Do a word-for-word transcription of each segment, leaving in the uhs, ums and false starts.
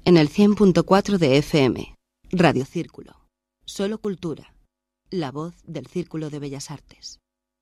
en el cien punto cuatro de F M. Radio Círculo. Solo cultura. La voz del Círculo de Bellas Artes.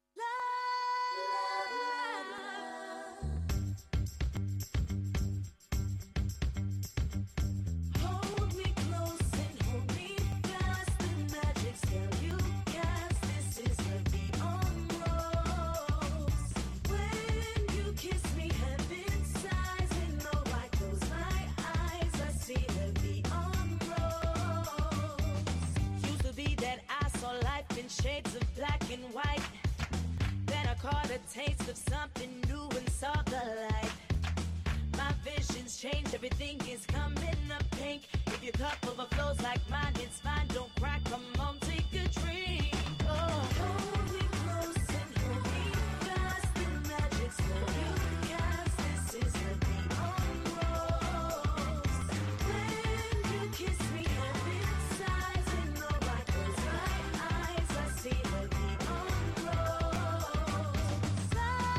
Shades of black and white. Then I caught a taste of something new and saw the light. My vision's changed, everything is coming up pink. If your cup overflows like mine, it's fine. Don't cry, come on, take a drink. Oh, hold me close and hold me fast. The magic's for you, yes, this is the beyond rose. When you kiss me, heaven sighs and no I close my eyes. I see the beyond rose.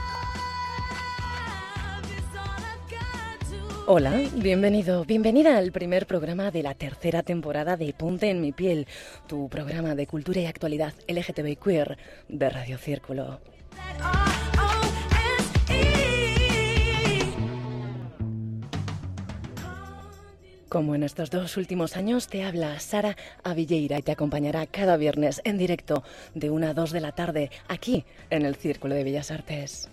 Love is all I've got to. Hola, bienvenido, bienvenida al primer programa de la tercera temporada de Ponte en mi piel, tu programa de cultura y actualidad L G T B queer de Radio Círculo. Como en estos dos últimos años, te habla Sara Avilleira y te acompañará cada viernes en directo de una a dos de la tarde aquí en el Círculo de Bellas Artes.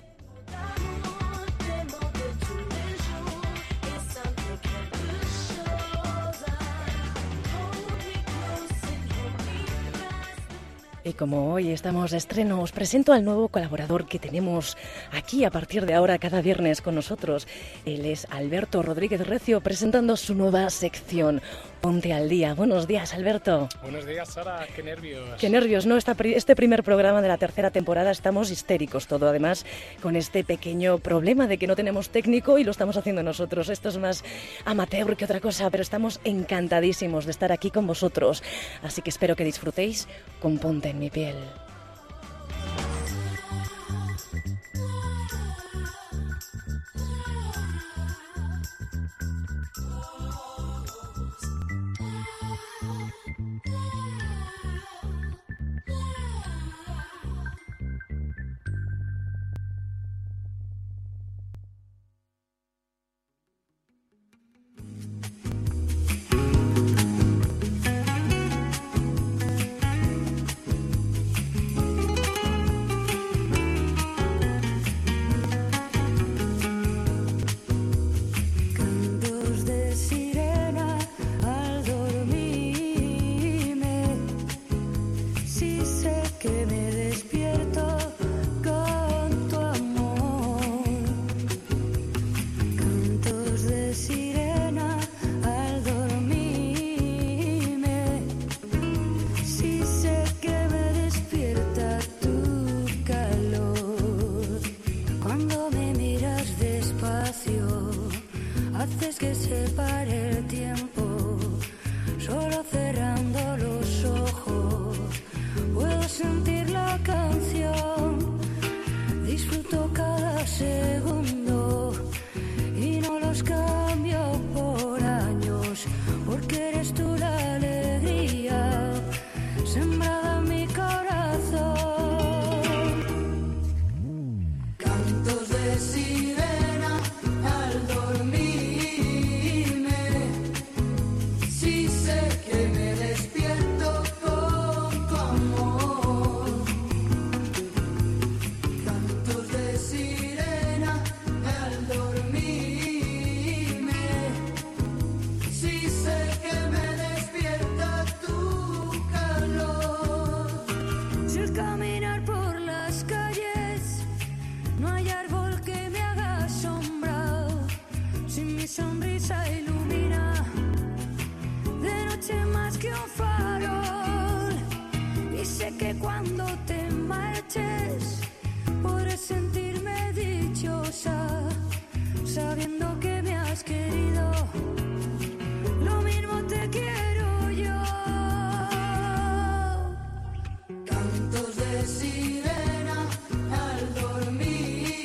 Y como hoy estamos de estreno, os presento al nuevo colaborador que tenemos aquí a partir de ahora cada viernes con nosotros. Él es Alberto Rodríguez Recio, presentando su nueva sección, Ponte al Día. Buenos días, Alberto. Buenos días, Sara. Qué nervios. Qué nervios, ¿no? Esta, este primer programa de la tercera temporada estamos histéricos todo, además, con este pequeño problema de que no tenemos técnico y lo estamos haciendo nosotros. Esto es más amateur que otra cosa, pero estamos encantadísimos de estar aquí con vosotros. Así que espero que disfrutéis con Ponte en mi piel.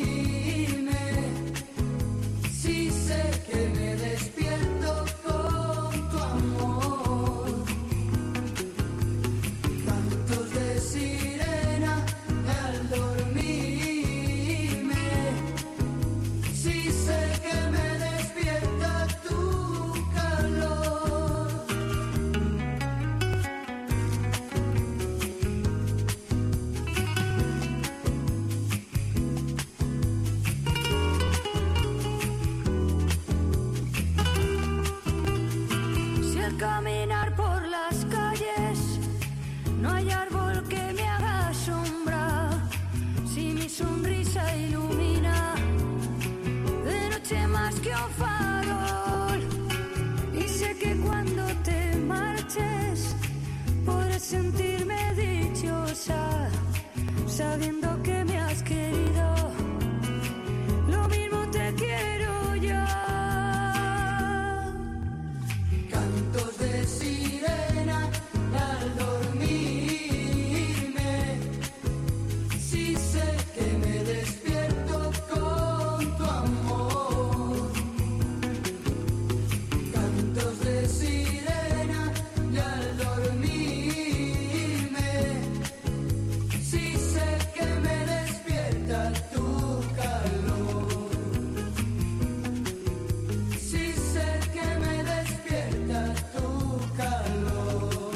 Si sé que me despierto con caminar por las calles, no hay árbol que me haga sombra. Si mi sonrisa ilumina de noche más que un farol. Y sé que cuando te marches podré sentirme dichosa, sabiendo que me has querido. Lo mismo te quiero yo. Cantos de sirena al dormirme. Sí sé que me despierto con tu amor. Cantos de sirena y al dormirme. Sí sé que me despierta tu calor. Sí sé que me despierta tu calor.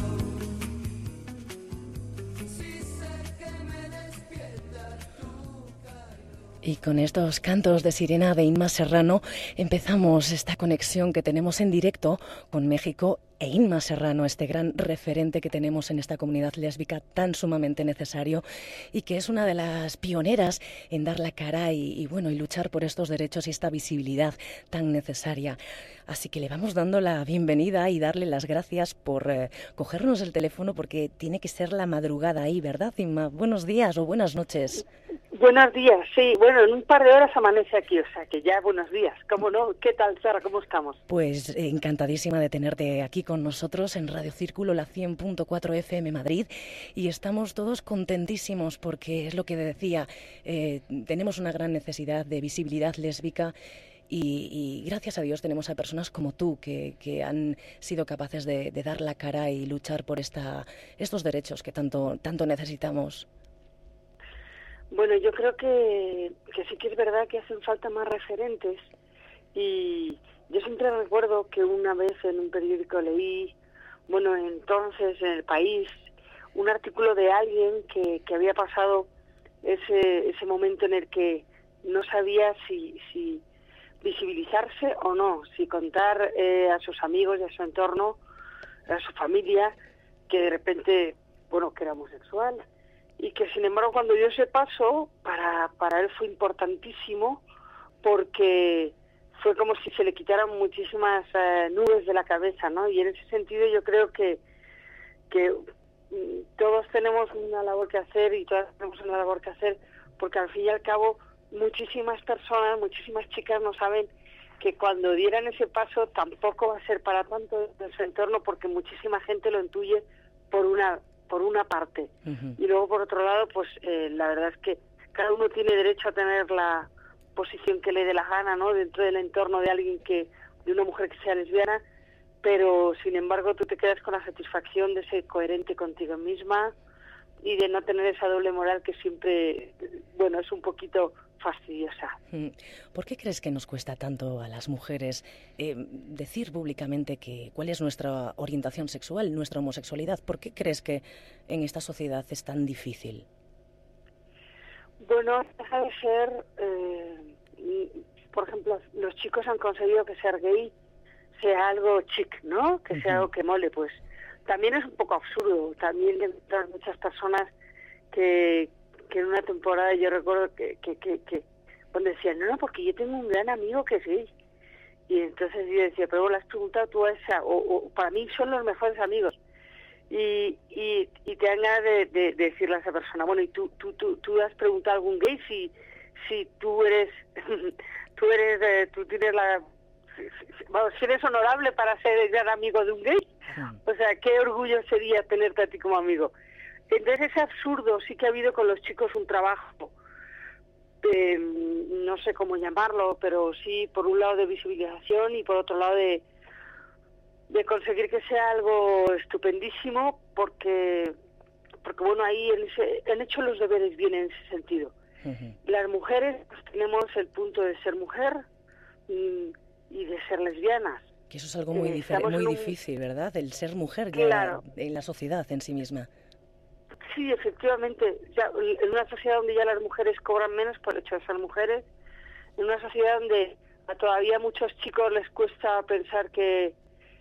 Sí sé que me despierta tu calor. Y con estos cantos de sirena de Inma Serrano empezamos esta conexión que tenemos en directo con México e Inma Serrano, este gran referente que tenemos en esta comunidad lésbica tan sumamente necesario y que es una de las pioneras en dar la cara y, y bueno y luchar por estos derechos y esta visibilidad tan necesaria. Así que le vamos dando la bienvenida y darle las gracias por eh, cogernos el teléfono, porque tiene que ser la madrugada ahí, ¿verdad, Inma? Buenos días o buenas noches. Buenos días, sí. Bueno, en un par de horas amanece aquí, o sea que ya buenos días. ¿Cómo no? ¿Qué tal, Sara? ¿Cómo estamos? Pues eh, encantadísima de tenerte aquí con nosotros en Radio Círculo, la cien punto cuatro F M Madrid, y estamos todos contentísimos porque es lo que decía, eh, tenemos una gran necesidad de visibilidad lésbica. Y, y gracias a Dios tenemos a personas como tú que, que han sido capaces de, de dar la cara y luchar por esta, estos derechos que tanto, tanto necesitamos. Bueno, yo creo que, que sí que es verdad que hacen falta más referentes, y yo siempre recuerdo que una vez en un periódico leí, bueno, entonces en El País, un artículo de alguien que, que había pasado ese, ese momento en el que no sabía si, si visibilizarse o no, si contar eh, a sus amigos y a su entorno, a su familia, que de repente, bueno, que era homosexual. Y que sin embargo cuando dio ese paso, para, para él fue importantísimo, porque fue como si se le quitaran muchísimas eh, nubes de la cabeza, ¿no? Y en ese sentido yo creo que, que todos tenemos una labor que hacer y todas tenemos una labor que hacer, porque al fin y al cabo muchísimas personas, muchísimas chicas no saben que cuando dieran ese paso tampoco va a ser para tanto en su entorno, porque muchísima gente lo intuye por una por una parte. Uh-huh. Y luego por otro lado, pues eh, la verdad es que cada uno tiene derecho a tener la posición que le dé la gana, ¿no? Dentro del entorno de alguien que, de una mujer que sea lesbiana, pero sin embargo tú te quedas con la satisfacción de ser coherente contigo misma y de no tener esa doble moral que siempre, bueno, es un poquito fastidiosa. ¿Por qué crees que nos cuesta tanto a las mujeres eh, decir públicamente que cuál es nuestra orientación sexual, nuestra homosexualidad? ¿Por qué crees que en esta sociedad es tan difícil? Bueno, deja de ser, eh, por ejemplo, los chicos han conseguido que ser gay sea algo chic, ¿no? Que sea uh-huh. algo que mole, pues también es un poco absurdo. También hay muchas personas que que en una temporada yo recuerdo que, que, que, que cuando decían, no, no, porque yo tengo un gran amigo que es gay. Y entonces yo decía, pero ¿le has preguntado tú a esa? O, o para mí son los mejores amigos. Y y, y te dan ganas de, de, de decirle a esa persona, bueno, ¿y tú tú tú, tú has preguntado a algún gay si si tú eres, tú eres, eh, tú tienes la... Bueno, si eres honorable para ser el gran amigo de un gay? O sea, qué orgullo sería tenerte a ti como amigo. Entonces es absurdo. Sí que ha habido con los chicos un trabajo, de, no sé cómo llamarlo, pero sí, por un lado de visibilización y por otro lado de, de conseguir que sea algo estupendísimo, porque, porque bueno, ahí en ese, han hecho los deberes bien en ese sentido. Uh-huh. Las mujeres pues, tenemos el punto de ser mujer y, y de ser lesbianas. Que eso es algo muy, eh, difer- muy un... difícil, ¿verdad? El ser mujer claro. ya en la sociedad en sí misma. Sí, efectivamente, ya, en una sociedad donde ya las mujeres cobran menos por el hecho de ser mujeres, en una sociedad donde a todavía muchos chicos les cuesta pensar que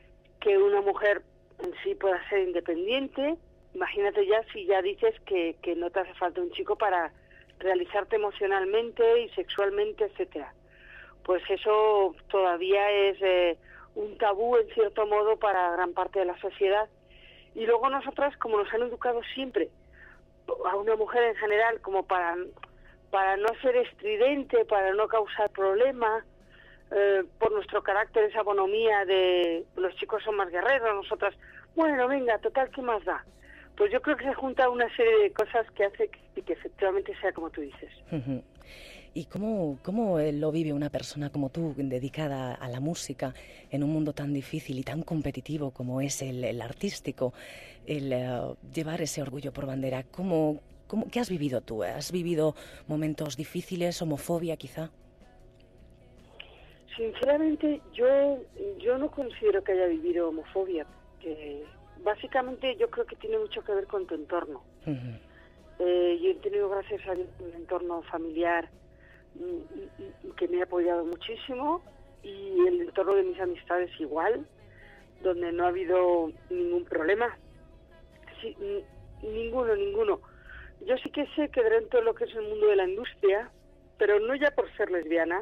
que una mujer en sí pueda ser independiente. Imagínate ya si ya dices que, que no te hace falta un chico para realizarte emocionalmente y sexualmente, etcétera. Pues eso todavía es eh, un tabú en cierto modo para gran parte de la sociedad. Y luego nosotras, como nos han educado siempre, a una mujer en general, como para, para no ser estridente, para no causar problemas, eh, por nuestro carácter, esa bonomía de los chicos son más guerreros, nosotras, bueno, venga, total, ¿qué más da? Pues yo creo que se junta una serie de cosas que hace que, que efectivamente sea como tú dices. Uh-huh. ¿Y cómo, cómo lo vive una persona como tú, dedicada a la música, en un mundo tan difícil y tan competitivo como es el, el artístico, el uh, llevar ese orgullo por bandera? ¿Cómo, cómo, ¿Qué has vivido tú? ¿Has vivido momentos difíciles, homofobia quizá? Sinceramente, yo, yo no considero que haya vivido homofobia. Que básicamente yo creo que tiene mucho que ver con tu entorno. Uh-huh. Eh, yo he tenido, gracias a Dios, un entorno familiar que me ha apoyado muchísimo, y el entorno de mis amistades igual, donde no ha habido ningún problema. Sí, n- ninguno, ninguno. Yo sí que sé que dentro de lo que es el mundo de la industria, pero no ya por ser lesbiana,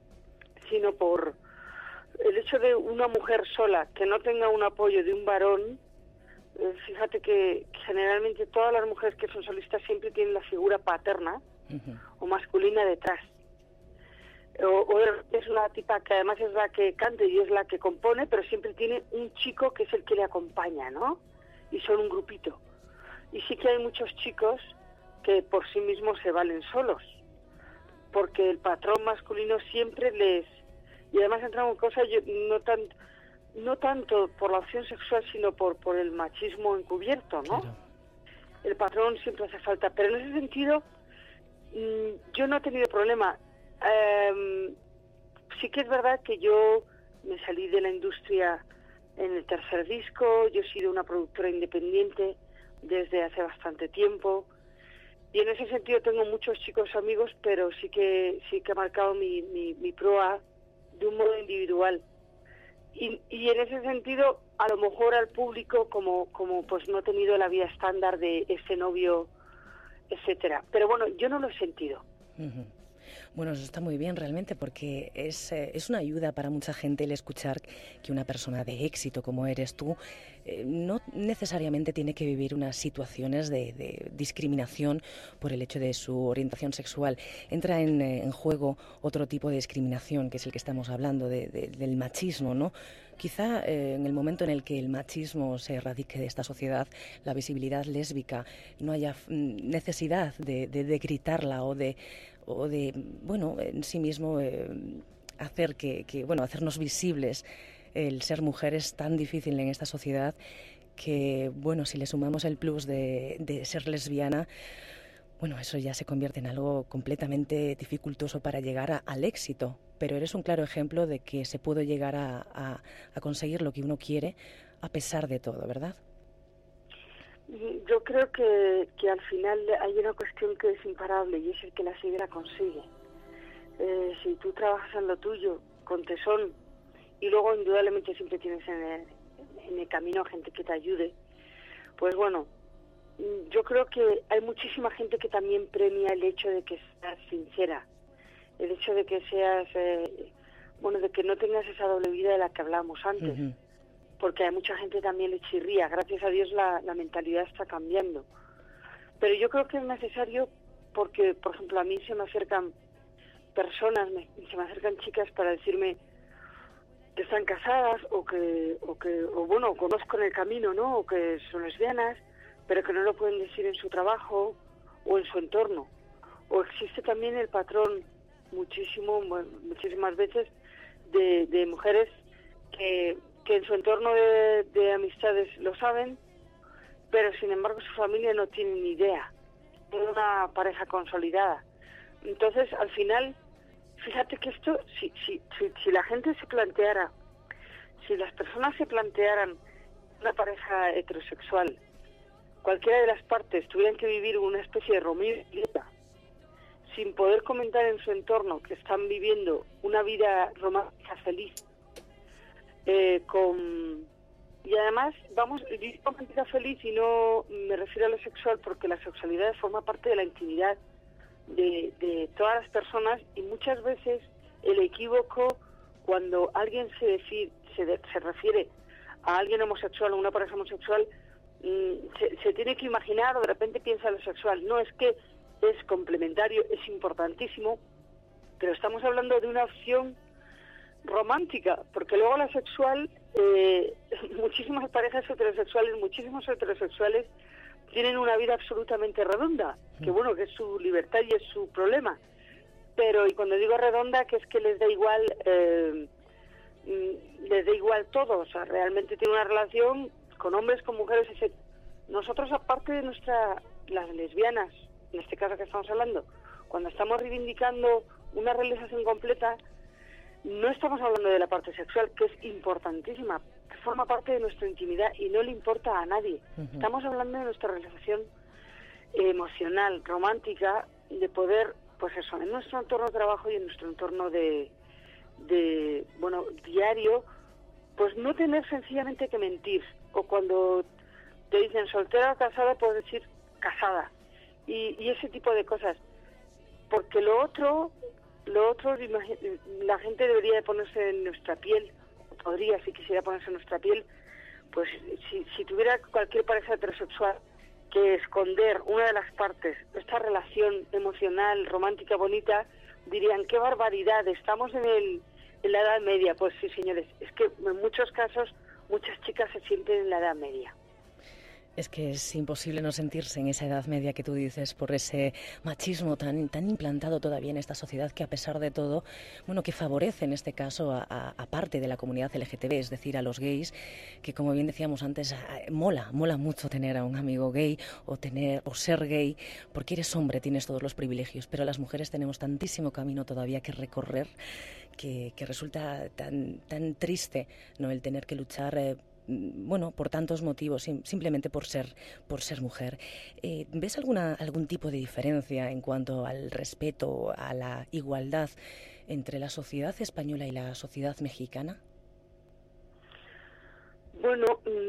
sino por el hecho de una mujer sola que no tenga un apoyo de un varón. Eh, fíjate que generalmente todas las mujeres que son solistas siempre tienen la figura paterna uh-huh. o masculina detrás. O, o es una tipa que además es la que canta y es la que compone, pero siempre tiene un chico que es el que le acompaña, ¿no? Y son un grupito. Y sí que hay muchos chicos que por sí mismos se valen solos, porque el patrón masculino siempre les... Y además entramos en cosas no tan no tanto por la opción sexual, sino por por el machismo encubierto, ¿no? Claro. El patrón siempre hace falta, pero en ese sentido mmm, yo no he tenido problema. Eh, sí que es verdad que yo me salí de la industria en el tercer disco. Yo he sido una productora independiente desde hace bastante tiempo, y en ese sentido tengo muchos chicos amigos, pero sí que sí que ha marcado mi, mi, mi proa de un modo individual. Y, y en ese sentido, a lo mejor al público, como como pues no he tenido la vida estándar de ese novio, etcétera. Pero bueno, yo no lo he sentido. Uh-huh. Bueno, eso está muy bien realmente, porque es, eh, es una ayuda para mucha gente el escuchar que una persona de éxito como eres tú eh, no necesariamente tiene que vivir unas situaciones de, de discriminación por el hecho de su orientación sexual. Entra en, eh, en juego otro tipo de discriminación, que es el que estamos hablando, de, de, del machismo, ¿no? Quizá eh, en el momento en el que el machismo se erradique de esta sociedad, la visibilidad lésbica, no haya necesidad de, de, de gritarla o de, o de, bueno, en sí mismo eh, hacer que, que, bueno, hacernos visibles. El ser mujer es tan difícil en esta sociedad que, bueno, si le sumamos el plus de, de ser lesbiana, bueno, eso ya se convierte en algo completamente dificultoso para llegar a, al éxito. Pero eres un claro ejemplo de que se puede llegar a, a, a conseguir lo que uno quiere a pesar de todo, ¿verdad? Yo creo que, que al final hay una cuestión que es imparable, y es el que la seguir la consigue. Eh, si tú trabajas en lo tuyo con tesón, y luego indudablemente siempre tienes en el, en el camino gente que te ayude, pues bueno, yo creo que hay muchísima gente que también premia el hecho de que seas sincera, el hecho de que seas, eh, bueno, de que no tengas esa doble vida de la que hablábamos antes. Uh-huh. Porque hay mucha gente también le chirría. Gracias a Dios la, la mentalidad está cambiando. Pero yo creo que es necesario porque, por ejemplo, a mí se me acercan personas, me, se me acercan chicas para decirme que están casadas o que, o que, o bueno, conozco en el camino, ¿no? O que son lesbianas, pero que no lo pueden decir en su trabajo o en su entorno. O existe también el patrón muchísimo, bueno, muchísimas veces de, de mujeres que que en su entorno de, de amistades lo saben, pero sin embargo su familia no tiene ni idea de una pareja consolidada. Entonces, al final, fíjate que esto, si, si, si, si la gente se planteara, si las personas se plantearan una pareja heterosexual, cualquiera de las partes tuvieran que vivir una especie de Romeo y Julieta, sin poder comentar en su entorno que están viviendo una vida romántica feliz, Eh, con, y además vamos a vivir con vida feliz, y no me refiero a lo sexual, porque la sexualidad forma parte de la intimidad de, de todas las personas, y muchas veces el equívoco cuando alguien se, defi, se, de, se refiere a alguien homosexual o una pareja homosexual, mmm, se, se tiene que imaginar o de repente piensa lo sexual. No, es que es complementario, es importantísimo, pero estamos hablando de una opción romántica, porque luego la sexual, eh, muchísimas parejas heterosexuales, muchísimos heterosexuales tienen una vida absolutamente redonda, que bueno, que es su libertad y es su problema, pero, y cuando digo redonda, que es que les da igual, eh, les da igual todo, o sea, realmente tiene una relación con hombres, con mujeres, etcétera. Nosotros, aparte de nuestra, las lesbianas, en este caso que estamos hablando, cuando estamos reivindicando una realización completa, no estamos hablando de la parte sexual, que es importantísima, que forma parte de nuestra intimidad y no le importa a nadie. Uh-huh. Estamos hablando de nuestra realización emocional, romántica, de poder, pues eso, en nuestro entorno de trabajo y en nuestro entorno de, de bueno, diario, pues no tener sencillamente que mentir. O cuando te dicen soltera o casada, puedes decir casada. Y, y ese tipo de cosas. Porque lo otro... Lo otro, la gente debería de ponerse en nuestra piel, podría, si quisiera ponerse en nuestra piel, pues si, si tuviera cualquier pareja heterosexual que esconder una de las partes, esta relación emocional, romántica, bonita, dirían, qué barbaridad, estamos en, el, en la Edad Media. Pues sí, señores, es que en muchos casos muchas chicas se sienten en la Edad Media. Es que es imposible no sentirse en esa edad media que tú dices, por ese machismo tan, tan implantado todavía en esta sociedad, que a pesar de todo, bueno, que favorece en este caso a, a, a parte de la comunidad L G T B, es decir, a los gays, que como bien decíamos antes, a, mola, mola mucho tener a un amigo gay o tener o ser gay, porque eres hombre, tienes todos los privilegios, pero las mujeres tenemos tantísimo camino todavía que recorrer, que, que resulta tan, tan triste, ¿no?, el tener que luchar eh, bueno, por tantos motivos, sim- simplemente por ser, por ser mujer. Eh, ¿Ves alguna, algún tipo de diferencia en cuanto al respeto, a la igualdad entre la sociedad española y la sociedad mexicana? Bueno,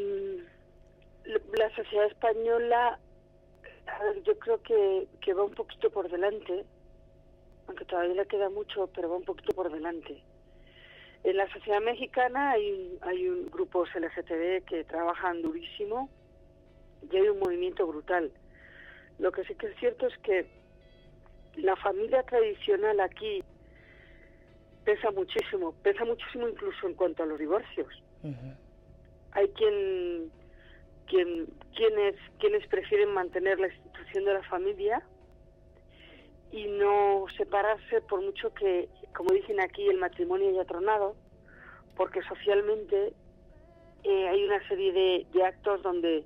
mmm, la sociedad española, a ver, yo creo que, que va un poquito por delante, aunque todavía le queda mucho, pero va un poquito por delante. En la sociedad mexicana hay un, hay un grupos L G T B que trabajan durísimo y hay un movimiento brutal. Lo que sí que es cierto es que la familia tradicional aquí pesa muchísimo, pesa muchísimo incluso en cuanto a los divorcios. Uh-huh. Hay quien, quien quienes, quienes prefieren mantener la institución de la familia y no separarse, por mucho que, como dicen aquí, el matrimonio haya tronado, porque socialmente eh, hay una serie de, de actos donde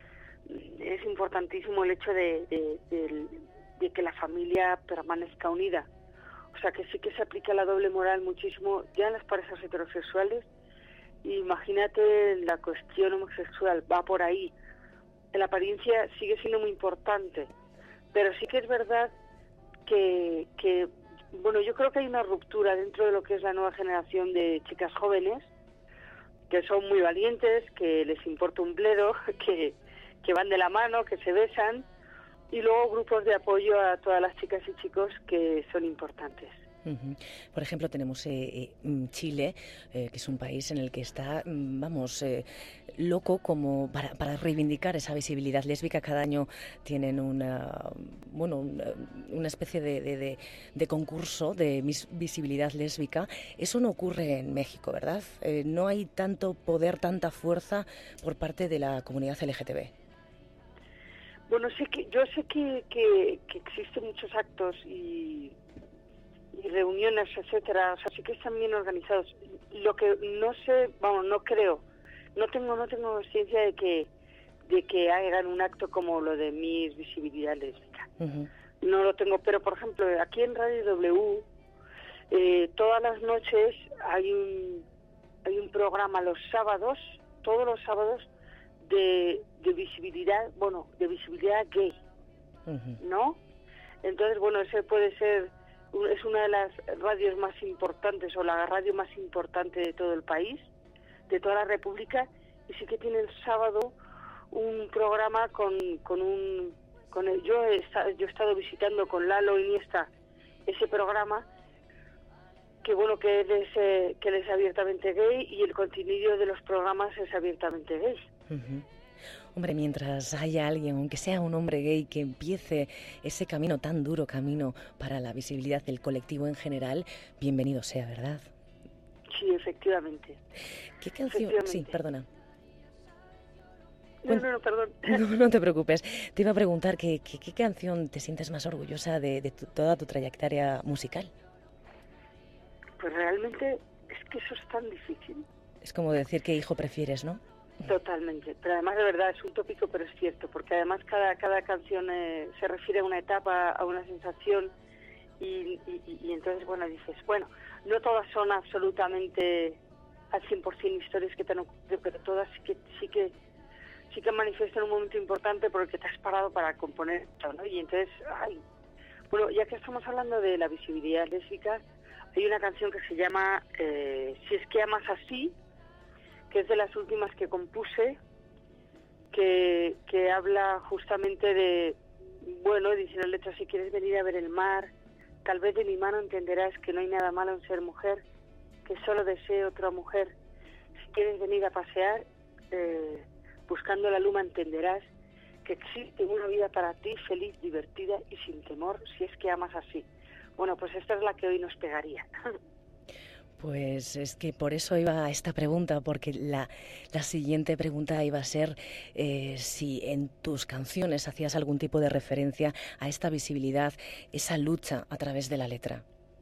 es importantísimo el hecho de, de, de, de que la familia permanezca unida. O sea, que sí que se aplica la doble moral muchísimo ya en las parejas heterosexuales. Imagínate la cuestión homosexual, va por ahí. La apariencia sigue siendo muy importante, pero sí que es verdad que, que, bueno, yo creo que hay una ruptura dentro de lo que es la nueva generación de chicas jóvenes, que son muy valientes, que les importa un bledo, que, que van de la mano, que se besan, y luego grupos de apoyo a todas las chicas y chicos que son importantes. Uh-huh. Por ejemplo, tenemos eh, eh, Chile, eh, que es un país en el que está, vamos, eh, loco como para, para reivindicar esa visibilidad lésbica. Cada año tienen una, bueno, una, una especie de, de, de, de concurso de visibilidad lésbica. Eso no ocurre en México, ¿verdad? Eh, no hay tanto poder, tanta fuerza por parte de la comunidad L G T B. Bueno, sé que, yo sé que, que, que existen muchos actos y... y reuniones, etcétera, o sea, sí que están bien organizados. Lo que no sé, vamos, no creo, no tengo no tengo conciencia de que de que hagan un acto como lo de Miss Visibilidad Lésbica. Uh-huh. No lo tengo, pero por ejemplo, aquí en Radio W, eh, todas las noches hay un hay un programa los sábados, todos los sábados, de, de visibilidad, bueno, de visibilidad gay, uh-huh. ¿no? Entonces, bueno, ese puede ser, es una de las radios más importantes o la radio más importante de todo el país, de toda la República, y sí que tiene el sábado un programa con, con un... Con el, yo, he estado, yo he estado visitando con Lalo Iniesta ese programa, que bueno, que él es, eh, que él es abiertamente gay y el contenido de los programas es abiertamente gay. Uh-huh. Hombre, mientras haya alguien, aunque sea un hombre gay, que empiece ese camino, tan duro camino para la visibilidad del colectivo en general, bienvenido sea, ¿verdad? Sí, efectivamente. ¿Qué canción? Sí, perdona. No, no, no, perdón. No, no te preocupes. Te iba a preguntar que, que, qué canción te sientes más orgullosa de, de tu, toda tu trayectoria musical. Pues realmente es que eso es tan difícil. Es como decir qué hijo prefieres, ¿no? Totalmente. Pero además de verdad es un tópico, pero es cierto, porque además cada cada canción eh, se refiere a una etapa, a una sensación y, y, y entonces, bueno, dices, bueno, no todas son absolutamente al cien por ciento historias que te han ocurrido, pero todas sí que sí que sí que manifiestan un momento importante por el que te has parado para componer esto, ¿no? Y entonces, ay, bueno, ya que estamos hablando de la visibilidad lésbica, hay una canción que se llama eh, Si es que amas así, que es de las últimas que compuse, que, que habla justamente de, bueno, dice la letra, si quieres venir a ver el mar, tal vez de mi mano entenderás que no hay nada malo en ser mujer, que solo deseo otra mujer. Si quieres venir a pasear, eh, buscando la luna entenderás que existe una vida para ti, feliz, divertida y sin temor, si es que amas así. Bueno, pues esta es la que hoy nos pegaría. Pues es que por eso iba a esta pregunta, porque la, la siguiente pregunta iba a ser eh, si en tus canciones hacías algún tipo de referencia a esta visibilidad, esa lucha a través de la letra.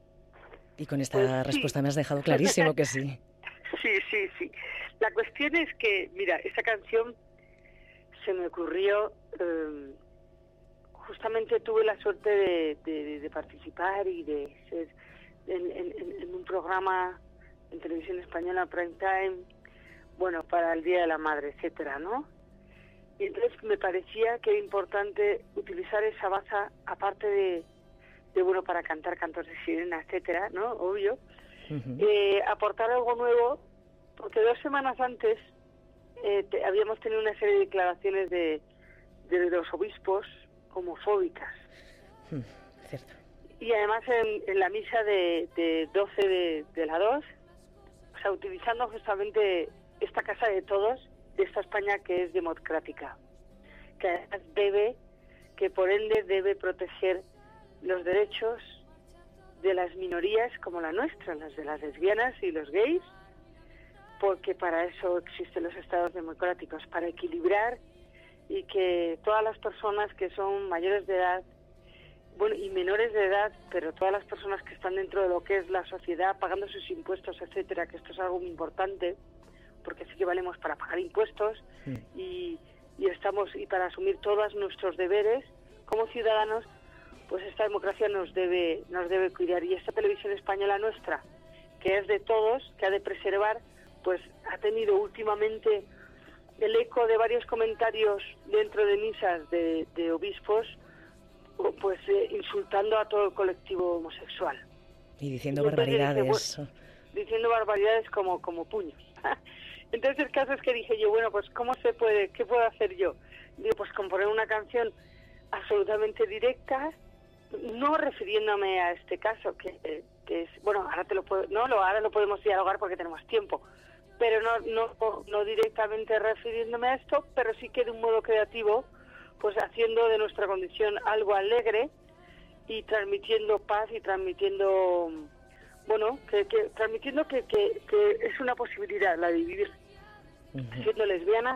Y con esta pues respuesta sí. Me has dejado clarísimo que sí. Sí, sí, sí. La cuestión es que, mira, esta canción se me ocurrió, eh, justamente tuve la suerte de, de, de participar y de ser en, en, en un programa en televisión española, prime time, bueno, para el Día de la Madre, etcétera, ¿no? Y entonces me parecía que era importante utilizar esa baza, aparte de, de bueno, para cantar cantos de sirena, etcétera, ¿no? Obvio. Uh-huh. Eh, aportar algo nuevo, porque dos semanas antes eh, te, habíamos tenido una serie de declaraciones de, de los obispos homofóbicas. Mm, cierto. Y además en, en la misa de, de doce de, de la dos, o sea, utilizando justamente esta casa de todos, de esta España que es democrática, que además debe, que por ende debe proteger los derechos de las minorías como la nuestra, las de las lesbianas y los gays, porque para eso existen los estados democráticos, para equilibrar y que todas las personas que son mayores de edad, bueno, y menores de edad, pero todas las personas que están dentro de lo que es la sociedad, pagando sus impuestos, etcétera, que esto es algo muy importante, porque sí que valemos para pagar impuestos sí. y, y estamos y para asumir todos nuestros deberes como ciudadanos, pues esta democracia nos debe nos debe cuidar. Y esta televisión española nuestra, que es de todos, que ha de preservar, pues ha tenido últimamente el eco de varios comentarios dentro de misas de, de obispos, pues eh, insultando a todo el colectivo homosexual. Y diciendo y barbaridades. Dije, bueno, diciendo barbaridades como, como puños. Entonces el caso es que dije yo, bueno, pues ¿cómo se puede? ¿Qué puedo hacer yo? Digo, pues componer una canción absolutamente directa, no refiriéndome a este caso, que, que es, bueno, ahora te lo puedo, no, lo, ahora lo podemos dialogar porque tenemos tiempo, pero no, no, no directamente refiriéndome a esto, pero sí que de un modo creativo, pues haciendo de nuestra condición algo alegre y transmitiendo paz y transmitiendo, bueno, que, que transmitiendo que, que, que es una posibilidad la de vivir uh-huh. siendo lesbiana,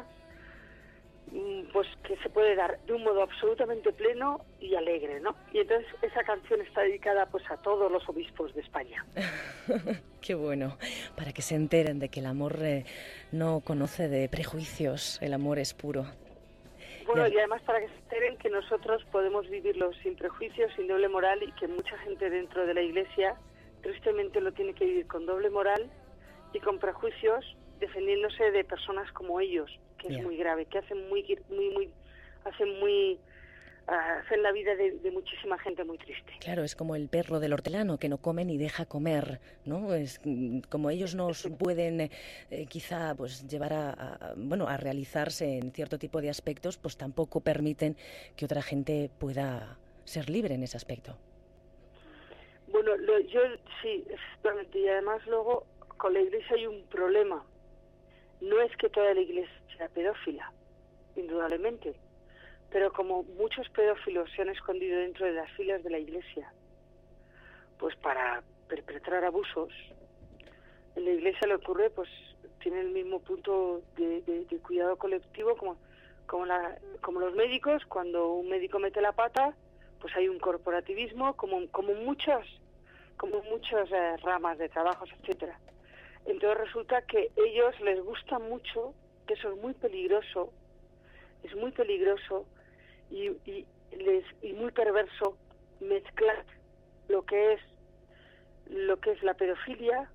pues que se puede dar de un modo absolutamente pleno y alegre, ¿no? Y entonces esa canción está dedicada pues a todos los obispos de España. Qué bueno, para que se enteren de que el amor eh, no conoce de prejuicios, el amor es puro. Bueno, y además para que se enteren que nosotros podemos vivirlo sin prejuicios, sin doble moral, y que mucha gente dentro de la Iglesia tristemente lo tiene que vivir con doble moral y con prejuicios, defendiéndose de personas como ellos, que yeah. es muy grave, que hacen muy muy muy hacen muy hacen la vida de, de muchísima gente muy triste. Claro, es como el perro del hortelano que no come ni deja comer, ¿no? Es como ellos no pueden eh, quizá pues llevar a, a bueno a realizarse en cierto tipo de aspectos, pues tampoco permiten que otra gente pueda ser libre en ese aspecto. Bueno, lo, yo sí, efectivamente, y además luego con la Iglesia hay un problema. No es que toda la Iglesia sea pedófila, indudablemente, pero como muchos pedófilos se han escondido dentro de las filas de la Iglesia, pues para perpetrar abusos, en la Iglesia le ocurre, pues tiene el mismo punto de, de, de cuidado colectivo como, como, la, como los médicos. Cuando un médico mete la pata, pues hay un corporativismo, como, como muchas, como muchas eh, ramas de trabajos, etcétera. Entonces resulta que ellos les gusta mucho, que eso es muy peligroso, es muy peligroso y, y, les, y muy perverso mezclar lo que es lo que es la pedofilia,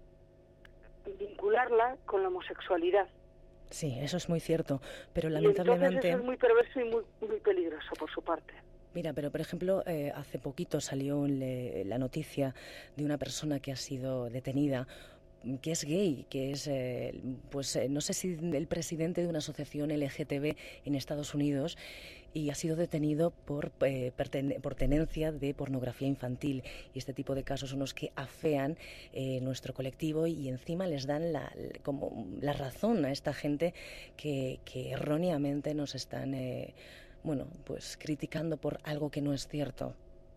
vincularla con la homosexualidad. Sí, eso es muy cierto, pero Y lamentablemente... entonces eso es muy perverso y muy, muy peligroso por su parte. Mira, pero por ejemplo, eh, hace poquito salió le, la noticia de una persona que ha sido detenida, que es gay, que es, eh, pues eh, no sé si el presidente de una asociación L G T B en Estados Unidos, y ha sido detenido por, eh, perten- por tenencia de pornografía infantil. Y este tipo de casos son los que afean eh, nuestro colectivo y encima les dan la, como la razón a esta gente que, que erróneamente nos están, eh, bueno, pues criticando por algo que no es cierto.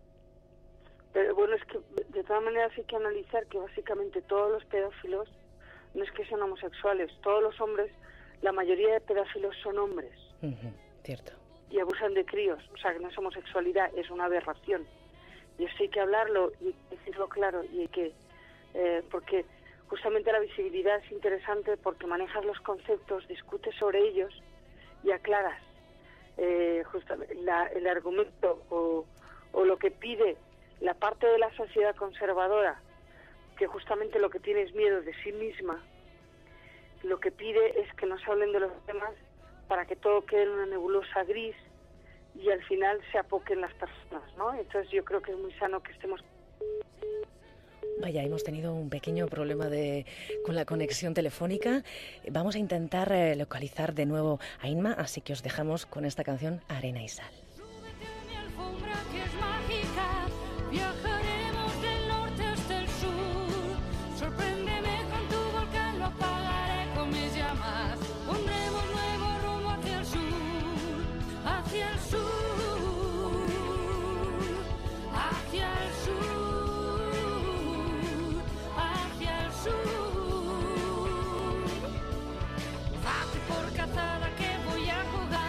Pero bueno, es que de todas maneras hay que analizar que básicamente todos los pedófilos no es que sean homosexuales, todos los hombres, la mayoría de pedófilos son hombres. Uh-huh, cierto. Y abusan de críos, o sea que no es homosexualidad, es una aberración. Y esto hay que hablarlo y decirlo claro, y hay que, eh, porque justamente la visibilidad es interesante porque manejas los conceptos, discutes sobre ellos y aclaras eh, justamente la, el argumento o, o lo que pide la parte de la sociedad conservadora, que justamente lo que tiene es miedo de sí misma. Lo que pide es que no se hablen de los temas para que todo quede en una nebulosa gris y al final se apoquen las personas, ¿no? Entonces yo creo que es muy sano que estemos... Vaya, hemos tenido un pequeño problema de, con la conexión telefónica. Vamos a intentar eh, localizar de nuevo a Inma, así que os dejamos con esta canción Arena y Sal. Súbete a mi alfombra que es mágica, viajaremos del norte hasta el sur. Sorpréndeme con tu volcán, lo apagaré con mis llamas. Pondremos nuevo rumbo hacia el sur, hacia el sur, hacia el sur, hacia el sur. Date por cazada que voy a jugar.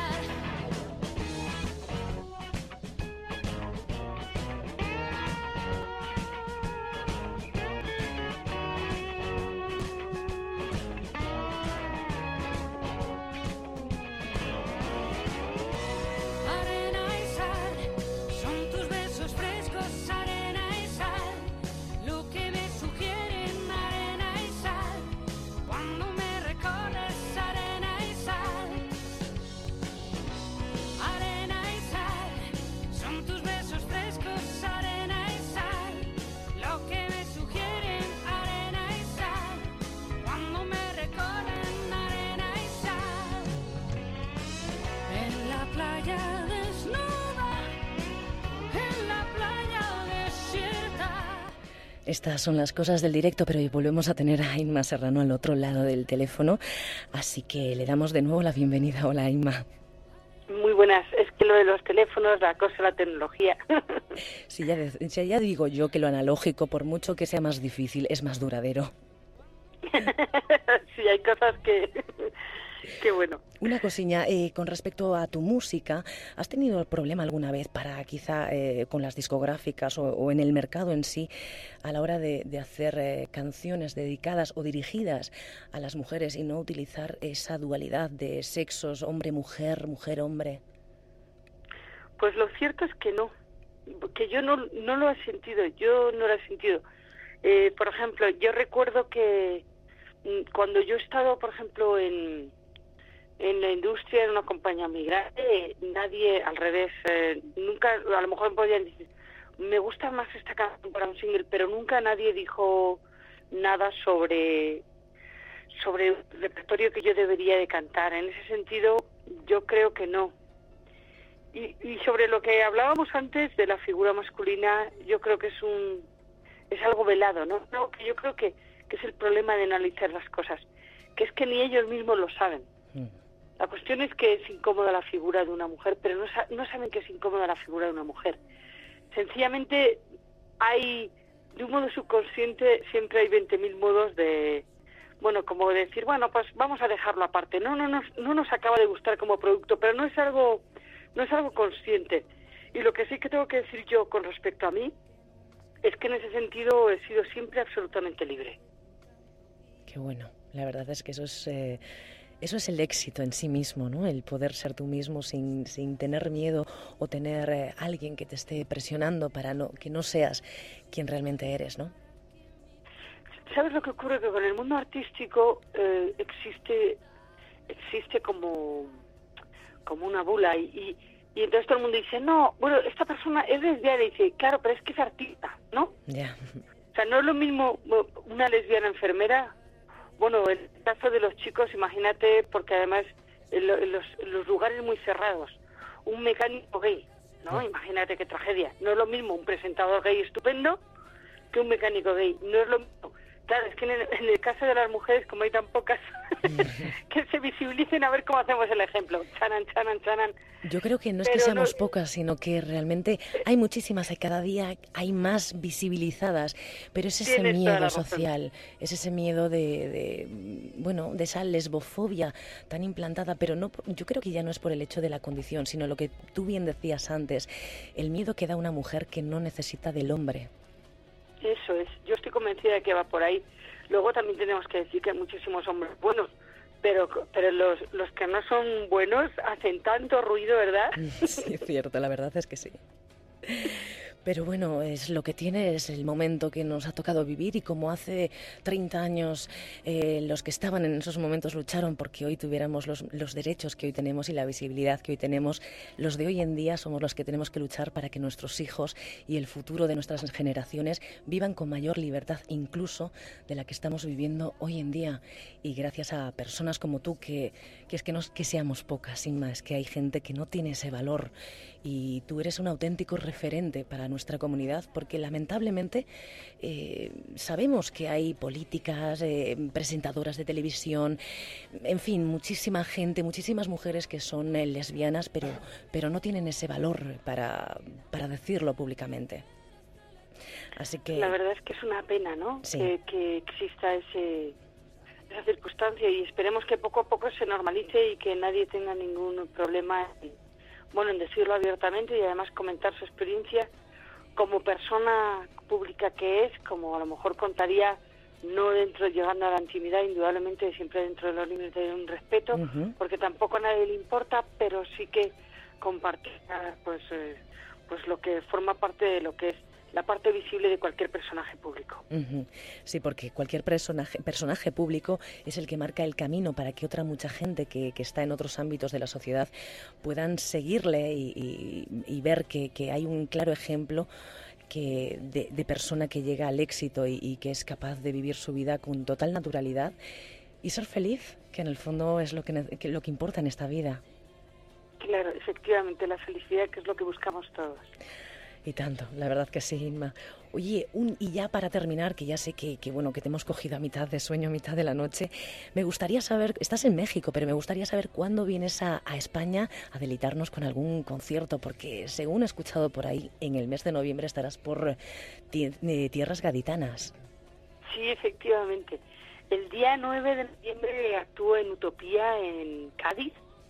Arena y sal, son tus besos frescos, arena y sal, lo que me sugieren, arena y sal, cuando me recorres, arena y sal, arena y sal, son tus besos frescos, arena y sal, lo que me sugieren, arena y sal, cuando me recorren, arena y sal. En la playa desnuda, en la playa desierta. Estas son las cosas del directo, pero hoy volvemos a tener a Inma Serrano al otro lado del teléfono, así que le damos de nuevo la bienvenida. Hola, Inma. Muy buenas, es que lo de los teléfonos, la cosa, la tecnología. Si ya, de- si ya digo yo que lo analógico, por mucho que sea más difícil, es más duradero. Sí, hay cosas que... que bueno. Una cosilla, eh, con respecto a tu música, ¿has tenido problema alguna vez para quizá eh, con las discográficas o, o en el mercado en sí a la hora de, de hacer eh, canciones dedicadas o dirigidas a las mujeres y no utilizar esa dualidad de sexos, hombre-mujer, mujer-hombre? Pues lo cierto es que no, que yo no, no lo he sentido, yo no lo he sentido. Eh, por ejemplo, yo recuerdo que mm, cuando yo he estado, por ejemplo, en, en la industria, en una compañía muy grande, nadie, al revés, eh, nunca, a lo mejor podían decir, me gusta más esta canción para un single, pero nunca nadie dijo nada sobre sobre el repertorio que yo debería de cantar. En ese sentido, yo creo que no. Y, y sobre lo que hablábamos antes de la figura masculina, yo creo que es un es algo velado, ¿no? No, que yo creo que, que es el problema de analizar las cosas, que es que ni ellos mismos lo saben. Mm. La cuestión es que es incómoda la figura de una mujer, pero no, no saben que es incómoda la figura de una mujer. Sencillamente hay, de un modo subconsciente, siempre hay veinte mil modos de, bueno, como decir, bueno, pues vamos a dejarlo aparte. No, no, no, no nos acaba de gustar como producto, pero no es algo, no es algo consciente. Y lo que sí que tengo que decir yo con respecto a mí, es que en ese sentido he sido siempre absolutamente libre. Qué bueno, la verdad es que eso es... Eh... Eso es el éxito en sí mismo, ¿no? El poder ser tú mismo sin, sin tener miedo o tener eh, alguien que te esté presionando para no, que no seas quien realmente eres, ¿no? ¿Sabes lo que ocurre? Que con el mundo artístico eh, existe existe como, como una bula y, y, y entonces todo el mundo dice, no, bueno, esta persona es lesbiana y dice, claro, pero es que es artista, ¿no? Ya. Yeah. O sea, no es lo mismo una lesbiana enfermera. Bueno, en el caso de los chicos, imagínate, porque además en, lo, en, los, en los lugares muy cerrados, un mecánico gay, ¿no? Sí. Imagínate qué tragedia. No es lo mismo un presentador gay estupendo que un mecánico gay. No es lo mismo. Claro, es que en el, en el caso de las mujeres, como hay tan pocas, que se visibilicen, a ver cómo hacemos el ejemplo. Chanan, chanan, chanan. Yo creo que no es Pero que seamos no... pocas, sino que realmente hay muchísimas, y cada día hay más visibilizadas. Pero es ese miedo social, es ese miedo de, de, bueno, de esa lesbofobia tan implantada. Pero no, yo creo que ya no es por el hecho de la condición, sino lo que tú bien decías antes, el miedo que da una mujer que no necesita del hombre. Eso es, yo estoy convencida de que va por ahí. Luego también tenemos que decir que hay muchísimos hombres buenos, pero pero los, los que no son buenos hacen tanto ruido, ¿verdad? Sí, es cierto, la verdad es que sí. Pero bueno, es lo que tiene, es el momento que nos ha tocado vivir y como hace treinta años eh, los que estaban en esos momentos lucharon porque hoy tuviéramos los, los derechos que hoy tenemos y la visibilidad que hoy tenemos, los de hoy en día somos los que tenemos que luchar para que nuestros hijos y el futuro de nuestras generaciones vivan con mayor libertad incluso de la que estamos viviendo hoy en día. Y gracias a personas como tú, que, que es que no es que seamos pocas, sin más, que hay gente que no tiene ese valor y tú eres un auténtico referente para nuestra comunidad, porque lamentablemente eh, sabemos que hay políticas, eh, presentadoras de televisión, en fin, muchísima gente, muchísimas mujeres que son eh, lesbianas, pero, pero no tienen ese valor para, para decirlo públicamente. Así que... La verdad es que es una pena, ¿no? Sí. Que, que exista ese, esa circunstancia y esperemos que poco a poco se normalice y que nadie tenga ningún problema en, bueno, en decirlo abiertamente y además comentar su experiencia como persona pública que es, como a lo mejor contaría, no dentro, llegando a la intimidad, indudablemente siempre dentro de los límites de un respeto, uh-huh. porque tampoco a nadie le importa, pero sí que compartir pues, eh, pues lo que forma parte de lo que es la parte visible de cualquier personaje público. Uh-huh. Sí, porque cualquier personaje, personaje público es el que marca el camino para que otra mucha gente que, que está en otros ámbitos de la sociedad puedan seguirle y, y, y ver que, que hay un claro ejemplo que de, de persona que llega al éxito y, y que es capaz de vivir su vida con total naturalidad y ser feliz, que en el fondo es lo que, que, lo que importa en esta vida. Claro, efectivamente, la felicidad, que es lo que buscamos todos. Y tanto, la verdad que sí, Inma. Oye, un, y ya para terminar, que ya sé que, que, bueno, que te hemos cogido a mitad de sueño, a mitad de la noche, me gustaría saber, estás en México, pero me gustaría saber cuándo vienes a, a España a deleitarnos con algún concierto, porque según he escuchado por ahí, en el mes de noviembre estarás por ti, tierras gaditanas. Sí, efectivamente. El día nueve de noviembre actúo en Utopía, en Cádiz.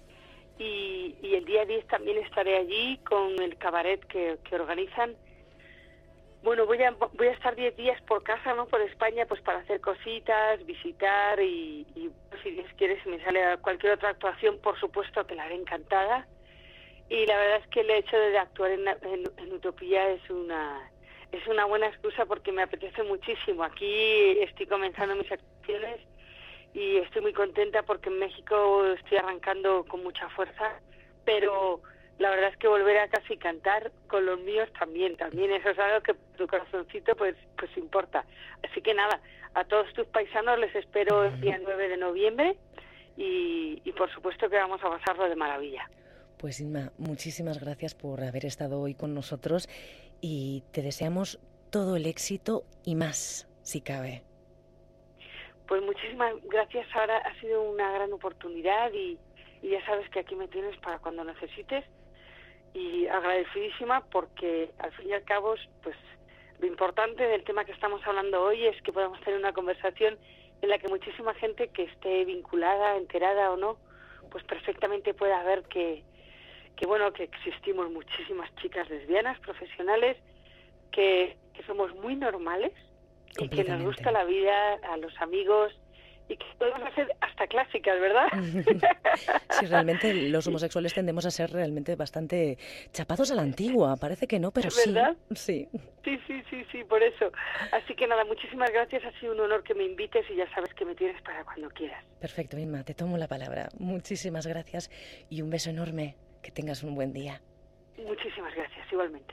Y, y el día diez también estaré allí con el cabaret que, que organizan. Bueno, voy a voy a estar diez días por casa, ¿no? Por España, pues para hacer cositas, visitar y, y si Dios quiere, si me sale cualquier otra actuación, por supuesto que la haré encantada. Y la verdad es que el hecho de actuar en, en, en Utopía es una es una buena excusa porque me apetece muchísimo. Aquí estoy comenzando mis actuaciones y estoy muy contenta porque en México estoy arrancando con mucha fuerza, pero la verdad es que volver a casa y cantar con los míos también, también eso es algo que tu corazoncito pues pues importa. Así que nada, a todos tus paisanos les espero el día nueve de noviembre y, y por supuesto que vamos a pasarlo de maravilla. Pues Inma, muchísimas gracias por haber estado hoy con nosotros y te deseamos todo el éxito y más, si cabe. Pues muchísimas gracias, Sara, ha sido una gran oportunidad y, y ya sabes que aquí me tienes para cuando necesites. Y agradecidísima porque al fin y al cabo pues lo importante del tema que estamos hablando hoy es que podamos tener una conversación en la que muchísima gente que esté vinculada, enterada o no, pues perfectamente pueda ver que, que bueno, que existimos muchísimas chicas lesbianas, profesionales, que, que somos muy normales y que nos gusta la vida, a los amigos, y que podemos hacer hasta clásicas, ¿verdad? Sí, realmente los homosexuales tendemos a ser realmente bastante chapados a la antigua. Parece que no, pero sí. ¿Verdad? Sí. Sí, sí, sí, sí, por eso. Así que nada, muchísimas gracias. Ha sido un honor que me invites y ya sabes que me tienes para cuando quieras. Perfecto, Inma, te tomo la palabra. Muchísimas gracias y un beso enorme. Que tengas un buen día. Muchísimas gracias, igualmente.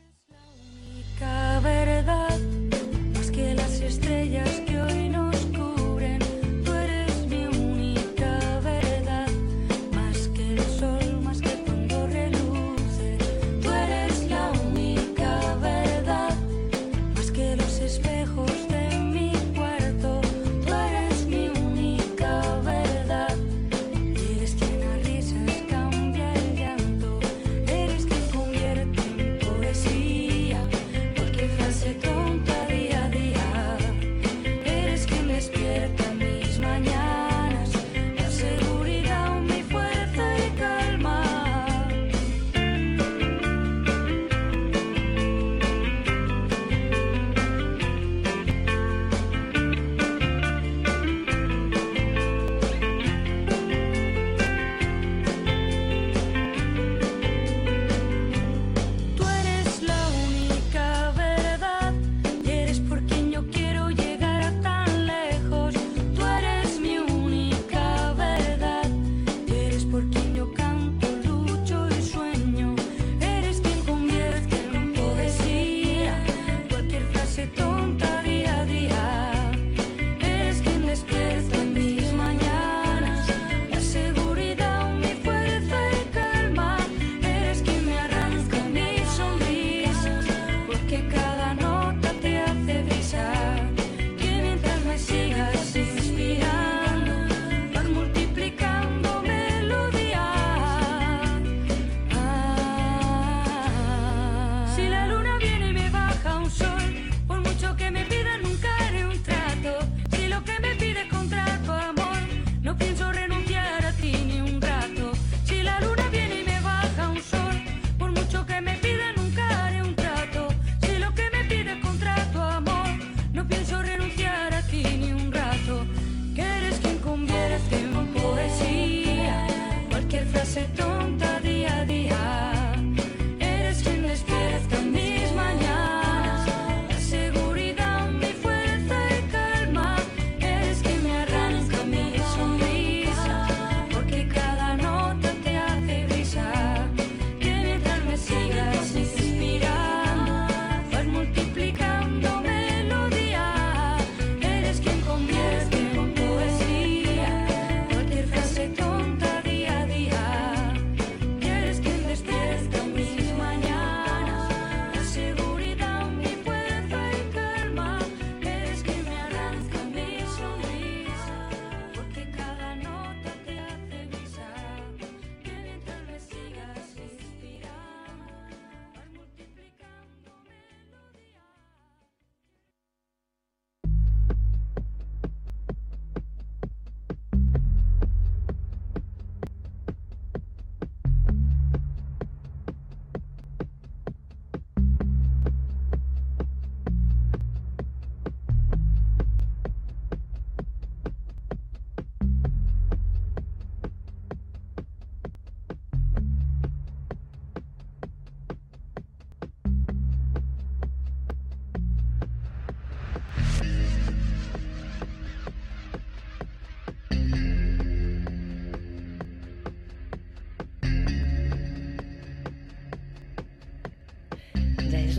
La verdad, más que las estrellas que hoy nos cubren, tú eres mi única verdad, más que el sol, más que cuando reluce, tú eres la única verdad, más que los espejos de mi cuarto, tú eres mi única verdad, eres quien a risas cambia el llanto, eres quien convierte en poesía cualquier frase tonta día a día.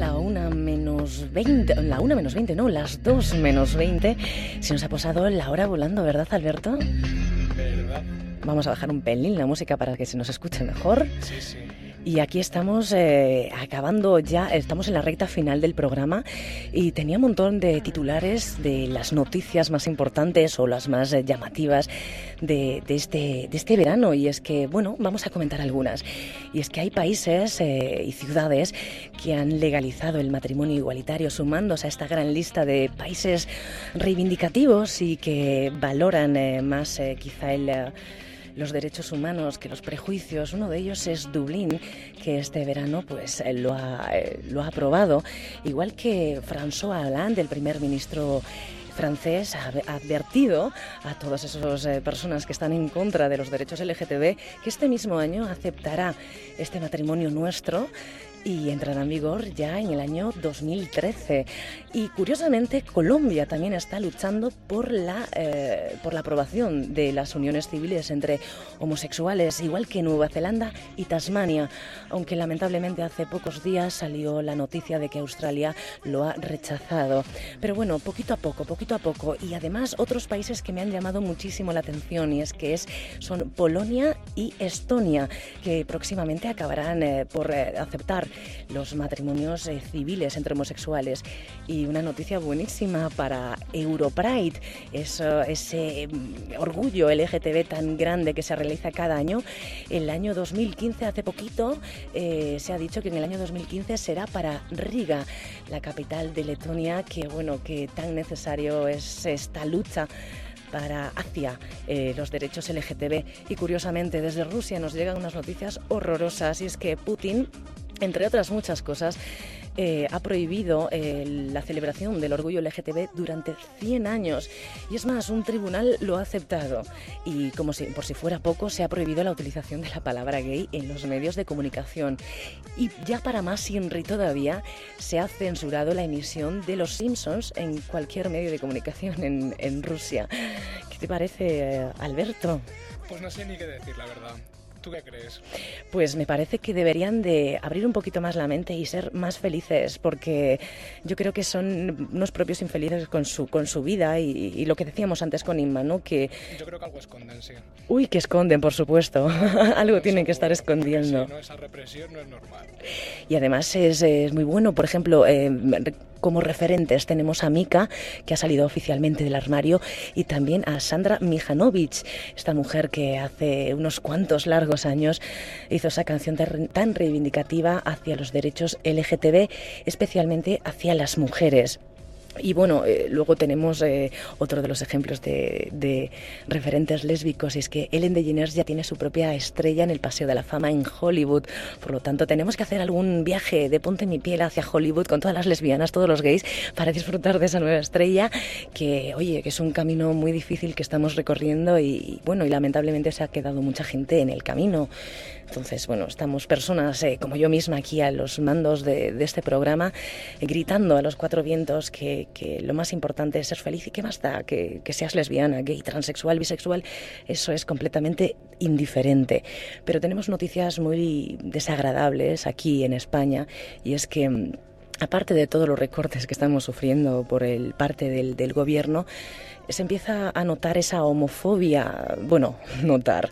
la una menos veinte, la una menos veinte, no, las dos menos veinte. Se nos ha pasado la hora volando, ¿verdad, Alberto? ¿Verdad? Vamos a bajar un pelín la música para que se nos escuche mejor. Sí, sí. Y aquí estamos eh, acabando ya, estamos en la recta final del programa y tenía un montón de titulares de las noticias más importantes o las más eh, llamativas de, de, este, de este verano. Y es que, bueno, vamos a comentar algunas. Y es que hay países eh, y ciudades que han legalizado el matrimonio igualitario, sumándose a esta gran lista de países reivindicativos y que valoran eh, más eh, quizá el... Eh, los derechos humanos que los prejuicios. Uno de ellos es Dublín, que este verano pues lo ha, eh, lo ha aprobado, igual que François Hollande, el primer ministro francés, ha advertido a todas esas eh, personas que están en contra de los derechos L G T B que este mismo año aceptará este matrimonio nuestro y entrará en vigor ya en el año dos mil trece. Y curiosamente Colombia también está luchando por la, eh, por la aprobación de las uniones civiles entre homosexuales, igual que Nueva Zelanda y Tasmania, aunque lamentablemente hace pocos días salió la noticia de que Australia lo ha rechazado. Pero bueno, poquito a poco, poquito a poco. Y además otros países que me han llamado muchísimo la atención, y es que es, son Polonia y Estonia, que próximamente acabarán eh, por eh, aceptar los matrimonios eh, civiles entre homosexuales. Y una noticia buenísima para Europride, eso, ese mm, orgullo L G T B tan grande que se realiza cada año. El año dos mil quince, hace poquito, eh, se ha dicho que en el año dos mil quince será para Riga, la capital de Letonia, que bueno, que tan necesario es esta lucha para hacia eh, los derechos L G T B. Y curiosamente desde Rusia nos llegan unas noticias horrorosas, y es que Putin, entre otras muchas cosas, eh, ha prohibido eh, la celebración del orgullo L G T B durante cien años. Y es más, un tribunal lo ha aceptado. Y como si, por si fuera poco, se ha prohibido la utilización de la palabra gay en los medios de comunicación. Y ya para más Inri todavía, se ha censurado la emisión de Los Simpsons en cualquier medio de comunicación en, en Rusia. ¿Qué te parece, eh, Alberto? Pues no sé ni qué decir, la verdad. ¿Tú qué crees? Pues me parece que deberían de abrir un poquito más la mente y ser más felices, porque yo creo que son unos propios infelices con su con su vida y, y lo que decíamos antes con Inma, ¿no? Que yo creo que algo esconden, sí. Uy, que esconden, por supuesto. Algo Eso, tienen que estar escondiendo. Sí, no, esa represión no es normal. Y además es, es muy bueno, por ejemplo, eh, como referentes tenemos a Mika, que ha salido oficialmente del armario, y también a Sandra Mijanovic, esta mujer que hace unos cuantos largos años hizo esa canción tan reivindicativa hacia los derechos L G T B, especialmente hacia las mujeres. Y bueno, eh, luego tenemos eh, otro de los ejemplos de, de referentes lésbicos, y es que Ellen DeGeneres ya tiene su propia estrella en el Paseo de la Fama en Hollywood. Por lo tanto, tenemos que hacer algún viaje de ponte en mi piel hacia Hollywood con todas las lesbianas, todos los gays, para disfrutar de esa nueva estrella, que oye, que es un camino muy difícil que estamos recorriendo y, y bueno, y lamentablemente se ha quedado mucha gente en el camino. Entonces, bueno, estamos personas eh, como yo misma aquí a los mandos de, de este programa, eh, gritando a los cuatro vientos que, que lo más importante es ser feliz, y qué más da que, que seas lesbiana, gay, transexual, bisexual, eso es completamente indiferente. Pero tenemos noticias muy desagradables aquí en España, y es que aparte de todos los recortes que estamos sufriendo por el parte del, del gobierno, se empieza a notar esa homofobia, bueno, notar,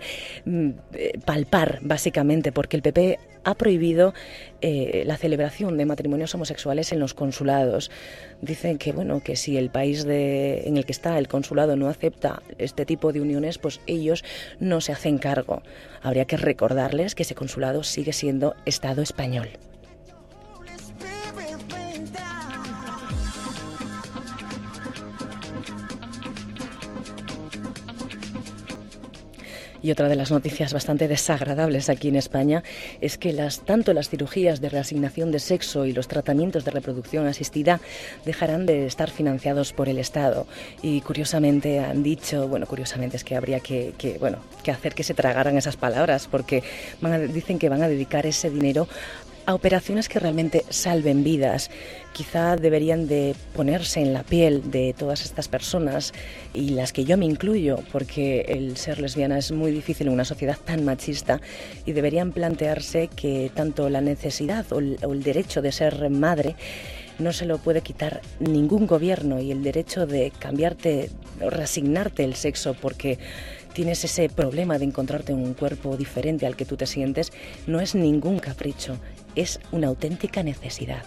palpar básicamente, porque el P P ha prohibido eh, la celebración de matrimonios homosexuales en los consulados. Dicen que, bueno, que si el país de, en el que está el consulado no acepta este tipo de uniones, pues ellos no se hacen cargo. Habría que recordarles que ese consulado sigue siendo Estado español. Y otra de las noticias bastante desagradables aquí en España es que las, tanto las cirugías de reasignación de sexo y los tratamientos de reproducción asistida dejarán de estar financiados por el Estado. Y curiosamente han dicho, bueno, curiosamente es que habría que, que, bueno, que hacer que se tragaran esas palabras, porque van a, dicen que van a dedicar ese dinero a operaciones que realmente salven vidas. Quizá deberían de ponerse en la piel de todas estas personas y las que yo me incluyo, porque el ser lesbiana es muy difícil en una sociedad tan machista, y deberían plantearse que tanto la necesidad o el, o el derecho de ser madre no se lo puede quitar ningún gobierno, y el derecho de cambiarte o reasignarte el sexo porque tienes ese problema de encontrarte un cuerpo diferente al que tú te sientes no es ningún capricho, es una auténtica necesidad.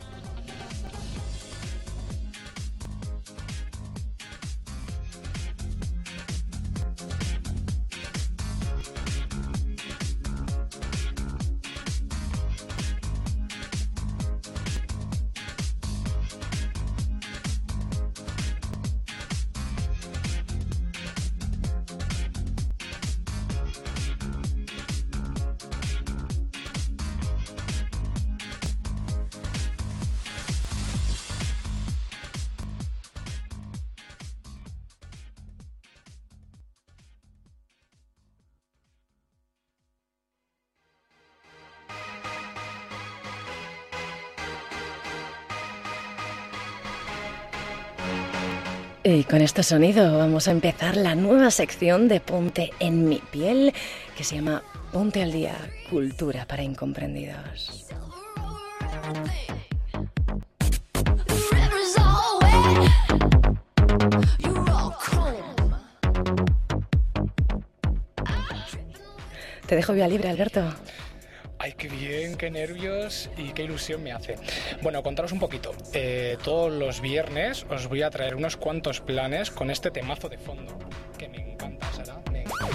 Y con este sonido vamos a empezar la nueva sección de Ponte en mi piel, que se llama Ponte al día, cultura para incomprendidos. Te dejo vía libre, Alberto. Ay, qué bien, qué nervios y qué ilusión me hace. Bueno, contaros un poquito. Eh, todos los viernes os voy a traer unos cuantos planes con este temazo de fondo, que me encanta, Sara, me encanta.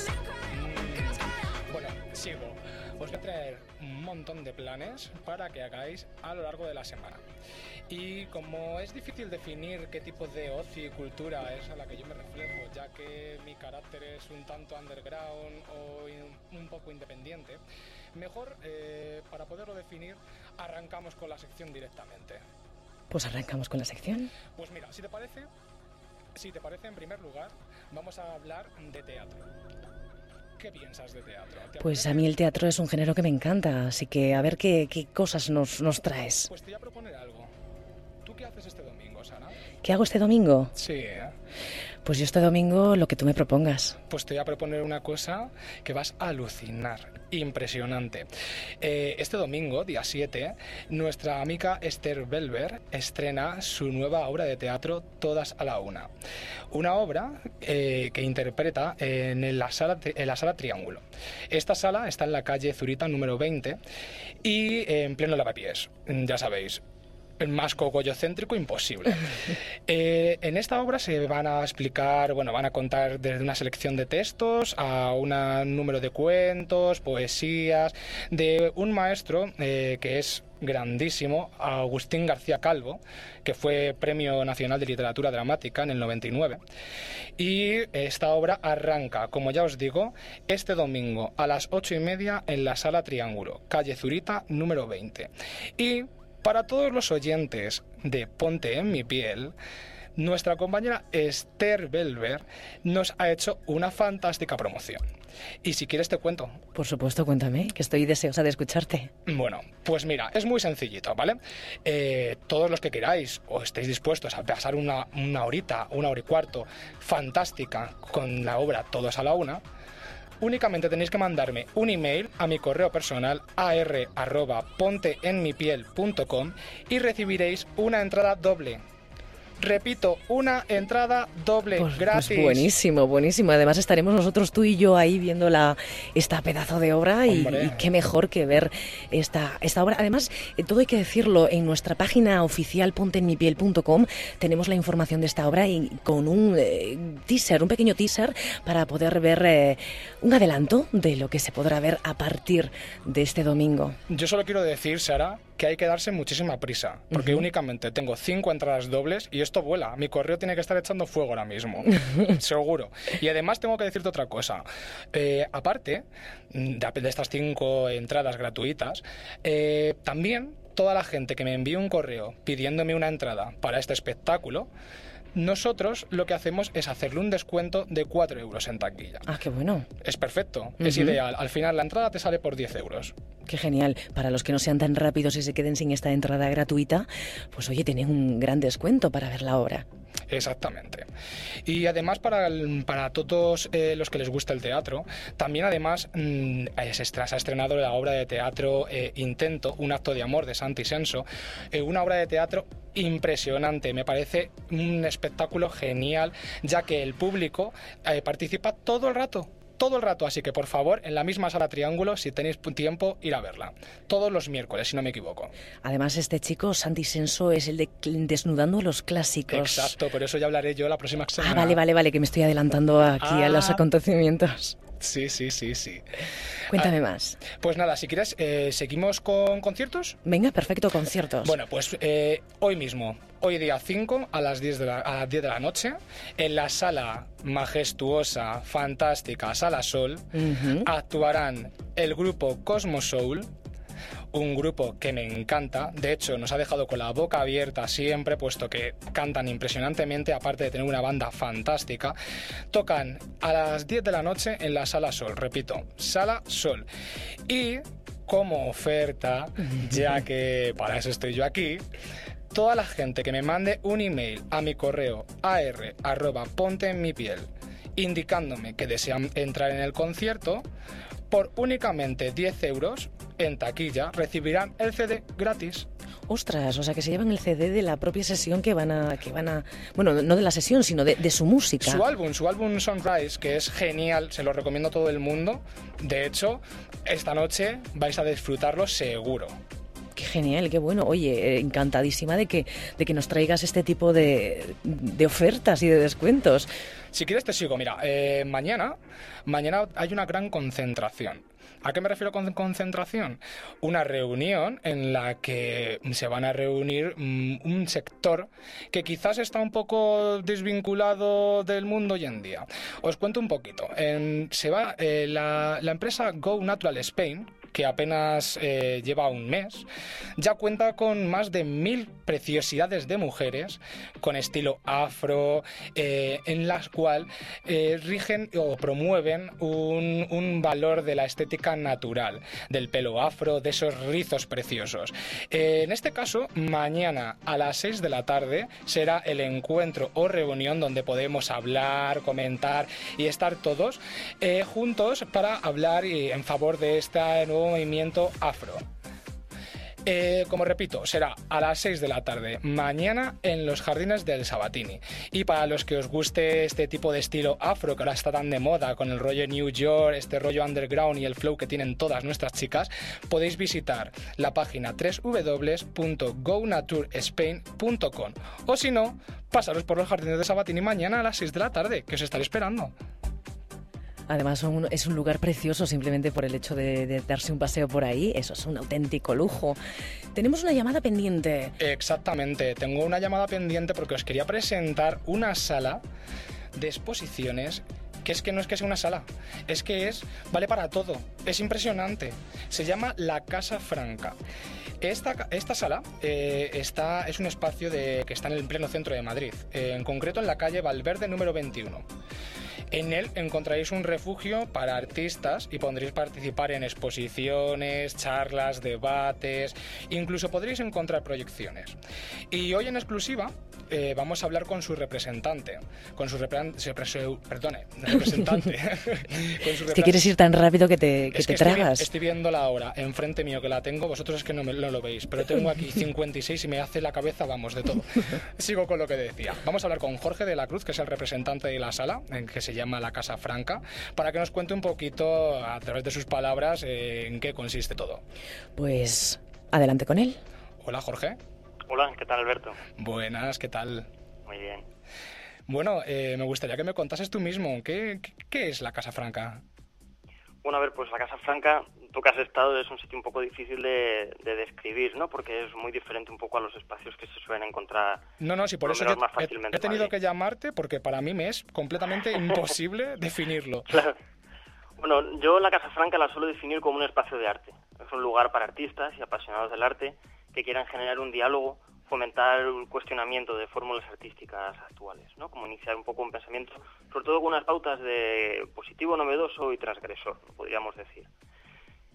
Mm, bueno, sigo. Os voy a traer un montón de planes para que hagáis a lo largo de la semana. Y como es difícil definir qué tipo de ocio y cultura es a la que yo me reflejo, ya que mi carácter es un tanto underground o un, un poco independiente, mejor, eh, para poderlo definir, arrancamos con la sección directamente. Pues arrancamos con la sección. Pues mira, si te parece, si te parece, en primer lugar, vamos a hablar de teatro. ¿Qué piensas de teatro? Pues a mí el teatro es un género que me encanta, así que a ver qué, qué cosas nos, nos traes. Pues te voy a proponer algo. ¿Tú qué haces este domingo, Sara? ¿Qué hago este domingo? Sí, ¿eh? Pues yo este domingo lo que tú me propongas. Pues te voy a proponer una cosa que vas a alucinar, impresionante. Eh, este domingo, día siete, nuestra amiga Esther Belver estrena su nueva obra de teatro Todas a la una. Una obra eh, que interpreta en la, sala, en la sala Triángulo. Esta sala está en la calle Zurita número veinte y eh, en pleno Lavapiés, ya sabéis. Más cogollocéntrico imposible. Eh, en esta obra se van a explicar, bueno, van a contar desde una selección de textos a un número de cuentos, poesías, de un maestro eh, que es grandísimo, Agustín García Calvo, que fue Premio Nacional de Literatura Dramática en el noventa y nueve. Y esta obra arranca, como ya os digo, este domingo a las ocho y media en la Sala Triángulo, calle Zurita número veinte. Y para todos los oyentes de Ponte en mi piel, nuestra compañera Esther Belver nos ha hecho una fantástica promoción. Y si quieres te cuento. Por supuesto, cuéntame, que estoy deseosa de escucharte. Bueno, pues mira, es muy sencillito, ¿vale? Eh, todos los que queráis o estéis dispuestos a pasar una, una horita, una hora y cuarto fantástica con la obra Todos a la una, únicamente tenéis que mandarme un email a mi correo personal ar arroba ponteenmipiel punto com y recibiréis una entrada doble. Repito, una entrada doble, pues, gratis. Pues buenísimo, buenísimo. Además estaremos nosotros, tú y yo, ahí viendo la, esta pedazo de obra y, y qué mejor que ver esta, esta obra. Además, eh, todo hay que decirlo, en nuestra página oficial ponteenmipiel punto com tenemos la información de esta obra y con un eh, teaser, un pequeño teaser para poder ver eh, un adelanto de lo que se podrá ver a partir de este domingo. Yo solo quiero decir, Sara, que hay que darse muchísima prisa, porque uh-huh. únicamente tengo cinco entradas dobles y esto vuela. Mi correo tiene que estar echando fuego ahora mismo, seguro. Y además tengo que decirte otra cosa. Eh, aparte de, de estas cinco entradas gratuitas, eh, también toda la gente que me envíe un correo pidiéndome una entrada para este espectáculo, nosotros lo que hacemos es hacerle un descuento de cuatro euros en taquilla. Ah, qué bueno. Es perfecto, uh-huh. es ideal. Al final la entrada te sale por diez euros. Qué genial. Para los que no sean tan rápidos y se queden sin esta entrada gratuita, pues oye, tienen un gran descuento para ver la obra. Exactamente. Y además para, el, para todos eh, los que les gusta el teatro, también además mmm, se, estra, se ha estrenado la obra de teatro eh, Intento, un acto de amor de Santi Senso, eh, una obra de teatro impresionante, me parece un espectáculo genial, ya que el público eh, participa todo el rato. Todo el rato, así que por favor, en la misma sala Triángulo, si tenéis tiempo, ir a verla. Todos los miércoles, si no me equivoco. Además, este chico, Santi Senso, es el de Desnudando los Clásicos. Exacto, por eso ya hablaré yo la próxima semana. Ah, vale, vale, vale, que me estoy adelantando aquí ah. a los acontecimientos. Sí, sí, sí, sí. Cuéntame ah, más. Pues nada, si quieres, eh, ¿seguimos con conciertos? Venga, perfecto, conciertos. Bueno, pues eh, hoy mismo, hoy día cinco, a las diez de la, a las diez de la noche, en la sala majestuosa, fantástica, Sala Sol, uh-huh. actuarán el grupo Cosmo Soul, un grupo que me encanta, de hecho nos ha dejado con la boca abierta siempre, puesto que cantan impresionantemente, aparte de tener una banda fantástica. Tocan a las diez de la noche en la Sala Sol, repito, Sala Sol. Y como oferta, ya que para eso estoy yo aquí, toda la gente que me mande un email a mi correo ar arroba ponte en mi piel indicándome que desean entrar en el concierto, por únicamente diez euros en taquilla recibirán el C D gratis. Ostras, o sea que se llevan el C D de la propia sesión que van a... que van a bueno, no de la sesión, sino de, de su música. Su álbum, su álbum Sunrise, que es genial, se lo recomiendo a todo el mundo. De hecho, esta noche vais a disfrutarlo seguro. Qué genial, qué bueno. Oye, encantadísima de que, de que nos traigas este tipo de, de ofertas y de descuentos. Si quieres te sigo. Mira, eh, mañana, mañana hay una gran concentración. ¿A qué me refiero con concentración? Una reunión en la que se van a reunir um, un sector que quizás está un poco desvinculado del mundo hoy en día. Os cuento un poquito. En, se va eh, la, la empresa Go Natural Spain, que apenas eh, lleva un mes, ya cuenta con más de mil preciosidades de mujeres con estilo afro, eh, en las cuales eh, rigen o promueven un, un valor de la estética natural, del pelo afro, de esos rizos preciosos. Eh, en este caso, mañana a las seis de la tarde será el encuentro o reunión donde podemos hablar, comentar y estar todos eh, juntos para hablar y, en favor de este nuevo movimiento afro. Eh, como repito, será a las seis de la tarde mañana en los jardines del Sabatini. Y para los que os guste este tipo de estilo afro que ahora está tan de moda, con el rollo New York, este rollo underground y el flow que tienen todas nuestras chicas, podéis visitar la página doble u doble u doble u punto go nature spain punto com, o si no, pasaros por los jardines del Sabatini mañana a las seis de la tarde, que os estaré esperando. Además son, es un lugar precioso, simplemente por el hecho de, de darse un paseo por ahí. Eso es un auténtico lujo. Tenemos una llamada pendiente. Exactamente, tengo una llamada pendiente porque os quería presentar una sala de exposiciones que es que no es que sea una sala, es que es vale para todo, es impresionante. Se llama La Casa Franca. Esta, esta sala eh, está, es un espacio de, que está en el pleno centro de Madrid, eh, en concreto en la calle Valverde número veintiuno. En él encontraréis un refugio para artistas y podréis participar en exposiciones, charlas, debates, incluso podréis encontrar proyecciones. Y hoy en exclusiva eh, vamos a hablar con su representante, con su, repre- su perdone, representante. con su es que quieres ir tan rápido que te, que es te que tragas. Estoy, estoy viendo la hora enfrente mío que la tengo, vosotros es que no, me, no lo veis, pero tengo aquí cincuenta y seis y me hace la cabeza, vamos, de todo. Sigo con lo que decía. Vamos a hablar con Jorge de la Cruz, que es el representante de la sala, en que se llama La Casa Franca, para que nos cuente un poquito, a través de sus palabras, eh, en qué consiste todo. Pues adelante con él. Hola, Jorge. Hola, ¿qué tal, Alberto? Buenas, ¿qué tal? Muy bien. Bueno, eh, me gustaría que me contases tú mismo, ¿qué, qué, qué es la Casa Franca? Bueno, a ver, pues la Casa Franca, tú que has estado, es un sitio un poco difícil de, de describir, ¿no? Porque es muy diferente un poco a los espacios que se suelen encontrar. No, no, sí, por, por eso yo más he, fácilmente he tenido que llamarte, porque para mí me es completamente imposible definirlo. Claro. Bueno, yo la Casa Franca la suelo definir como un espacio de arte. Es un lugar para artistas y apasionados del arte que quieran generar un diálogo, fomentar el cuestionamiento de fórmulas artísticas actuales, ¿no? Como iniciar un poco un pensamiento, sobre todo con unas pautas de positivo, novedoso y transgresor, podríamos decir.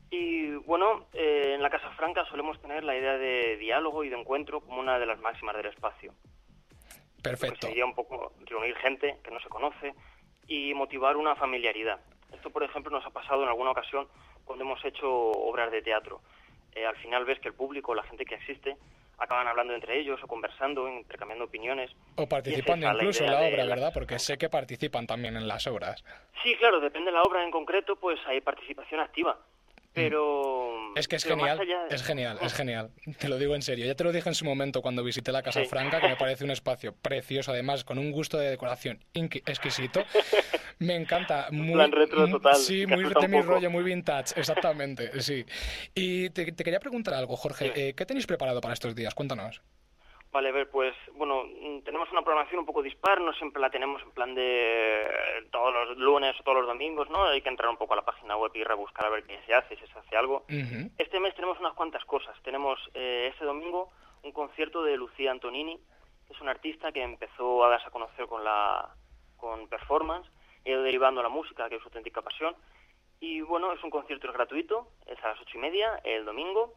Y bueno, eh, en la Casa Franca solemos tener la idea de diálogo y de encuentro como una de las máximas del espacio. Perfecto. Sería un poco reunir gente que no se conoce y motivar una familiaridad. Esto, por ejemplo, nos ha pasado en alguna ocasión cuando hemos hecho obras de teatro. Eh, al final ves que el público, la gente que asiste, acaban hablando entre ellos o conversando, intercambiando opiniones. O participando esa, incluso en la la idea obra, de la ¿verdad? Casa Porque Franca. sé que participan también en las obras. Sí, claro, depende de la obra en concreto, pues hay participación activa. Pero... Es que es pero más genial, allá de- es genial, es genial. Te lo digo en serio. Ya te lo dije en su momento cuando visité la Casa Sí. Franca, que me parece un espacio precioso, además con un gusto de decoración inqui- exquisito. Me encanta. Muy, plan retro mu- total, Sí, que muy asusta de un mi poco. rollo, muy vintage, exactamente, sí. Y te, te quería preguntar algo, Jorge. Sí. eh, ¿Qué tenéis preparado para estos días? Cuéntanos. Vale, a ver, pues, bueno, mm, tenemos una programación un poco dispar, no siempre la tenemos en plan de eh, todos los lunes o todos los domingos, ¿no? Hay que entrar un poco a la página web y rebuscar a ver qué se hace, si se hace algo. Ujú. Este mes tenemos unas cuantas cosas. Tenemos eh, este domingo un concierto de Lucía Antonini, que es una artista que empezó a darse a conocer con la con performance, ha ido derivando a la música, que es su auténtica pasión. Y bueno, es un concierto es gratuito, es a las ocho y media, el domingo.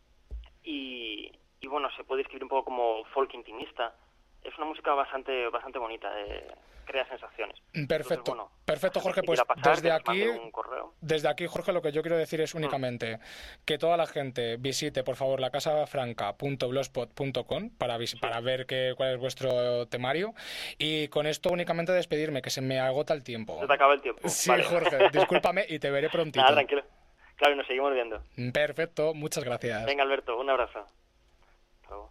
Y, y bueno, se puede describir un poco como folk intimista. Es una música bastante bastante bonita, eh, crea sensaciones. Perfecto, Entonces, bueno, perfecto, la Jorge. gente que Pues quiera pasar, desde que nos mande aquí, un correo. desde aquí, Jorge, lo que yo quiero decir Mm. es únicamente que toda la gente visite, por favor, la casa franca punto blogspot punto com para, vis- para ver qué, cuál es vuestro temario. Y con esto únicamente despedirme, que se me agota el tiempo. Se te acaba el tiempo. Sí, Vale. Jorge, discúlpame y te veré prontito. Nada, tranquilo. Claro, y nos seguimos viendo. Perfecto, muchas gracias. Venga, Alberto, un abrazo. Hasta luego.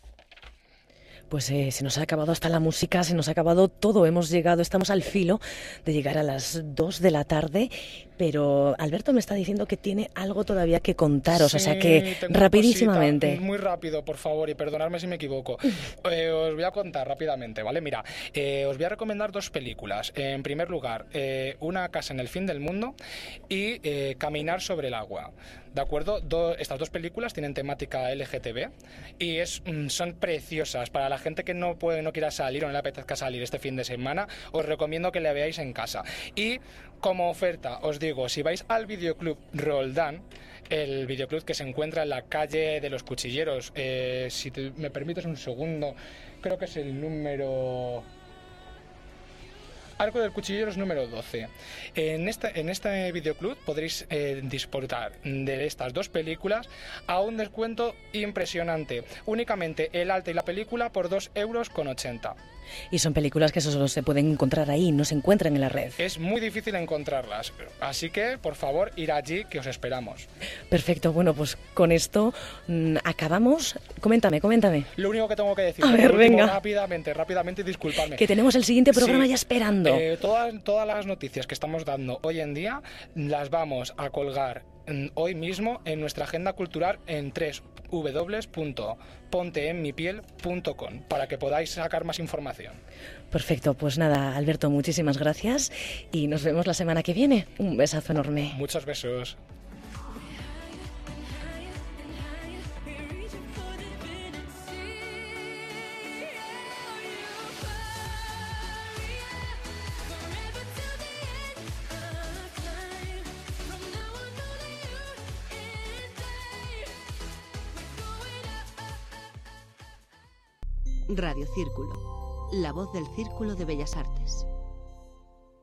Pues eh, se nos ha acabado hasta la música, se nos ha acabado todo. Hemos llegado, estamos al filo de llegar a las dos de la tarde, pero Alberto me está diciendo que tiene algo todavía que contaros, o sea Sí, que tengo una rapidísimamente. cosita, muy rápido, por favor, y perdonadme si me equivoco. Eh, os voy a contar rápidamente, ¿vale? Mira, eh, os voy a recomendar dos películas. En primer lugar, eh, Una casa en el fin del mundo y eh, Caminar sobre el agua. ¿De acuerdo? Do- estas dos películas tienen temática L G T B y es, mm, son preciosas. Para la gente que no puede, no quiera salir o no le apetezca salir este fin de semana, os recomiendo que la veáis en casa. Y como oferta, os digo, si vais al videoclub Roldán, el videoclub que se encuentra en la calle de los Cuchilleros, eh, si te- me permites un segundo, creo que es el número... Arco del Cuchilleros número doce. En este, en este videoclub podréis eh, disfrutar de estas dos películas a un descuento impresionante. Únicamente el alta y la película por dos euros con ochenta. Y son películas que solo se pueden encontrar ahí, no se encuentran en la red. Es muy difícil encontrarlas, así que por favor ir allí que os esperamos. Perfecto, bueno, pues con esto mm, acabamos. Coméntame, coméntame. Lo único que tengo que decir, A por ver, último, venga. rápidamente, rápidamente, disculpadme. Que tenemos el siguiente programa Sí. ya esperando. Eh, todas, todas las noticias que estamos dando hoy en día las vamos a colgar mm, hoy mismo en nuestra agenda cultural en doble u doble u doble u punto ponte en mi piel punto com para que podáis sacar más información. Perfecto, pues nada, Alberto, muchísimas gracias y nos vemos la semana que viene. Un besazo enorme. Muchos besos. Radio Círculo, la voz del Círculo de Bellas Artes.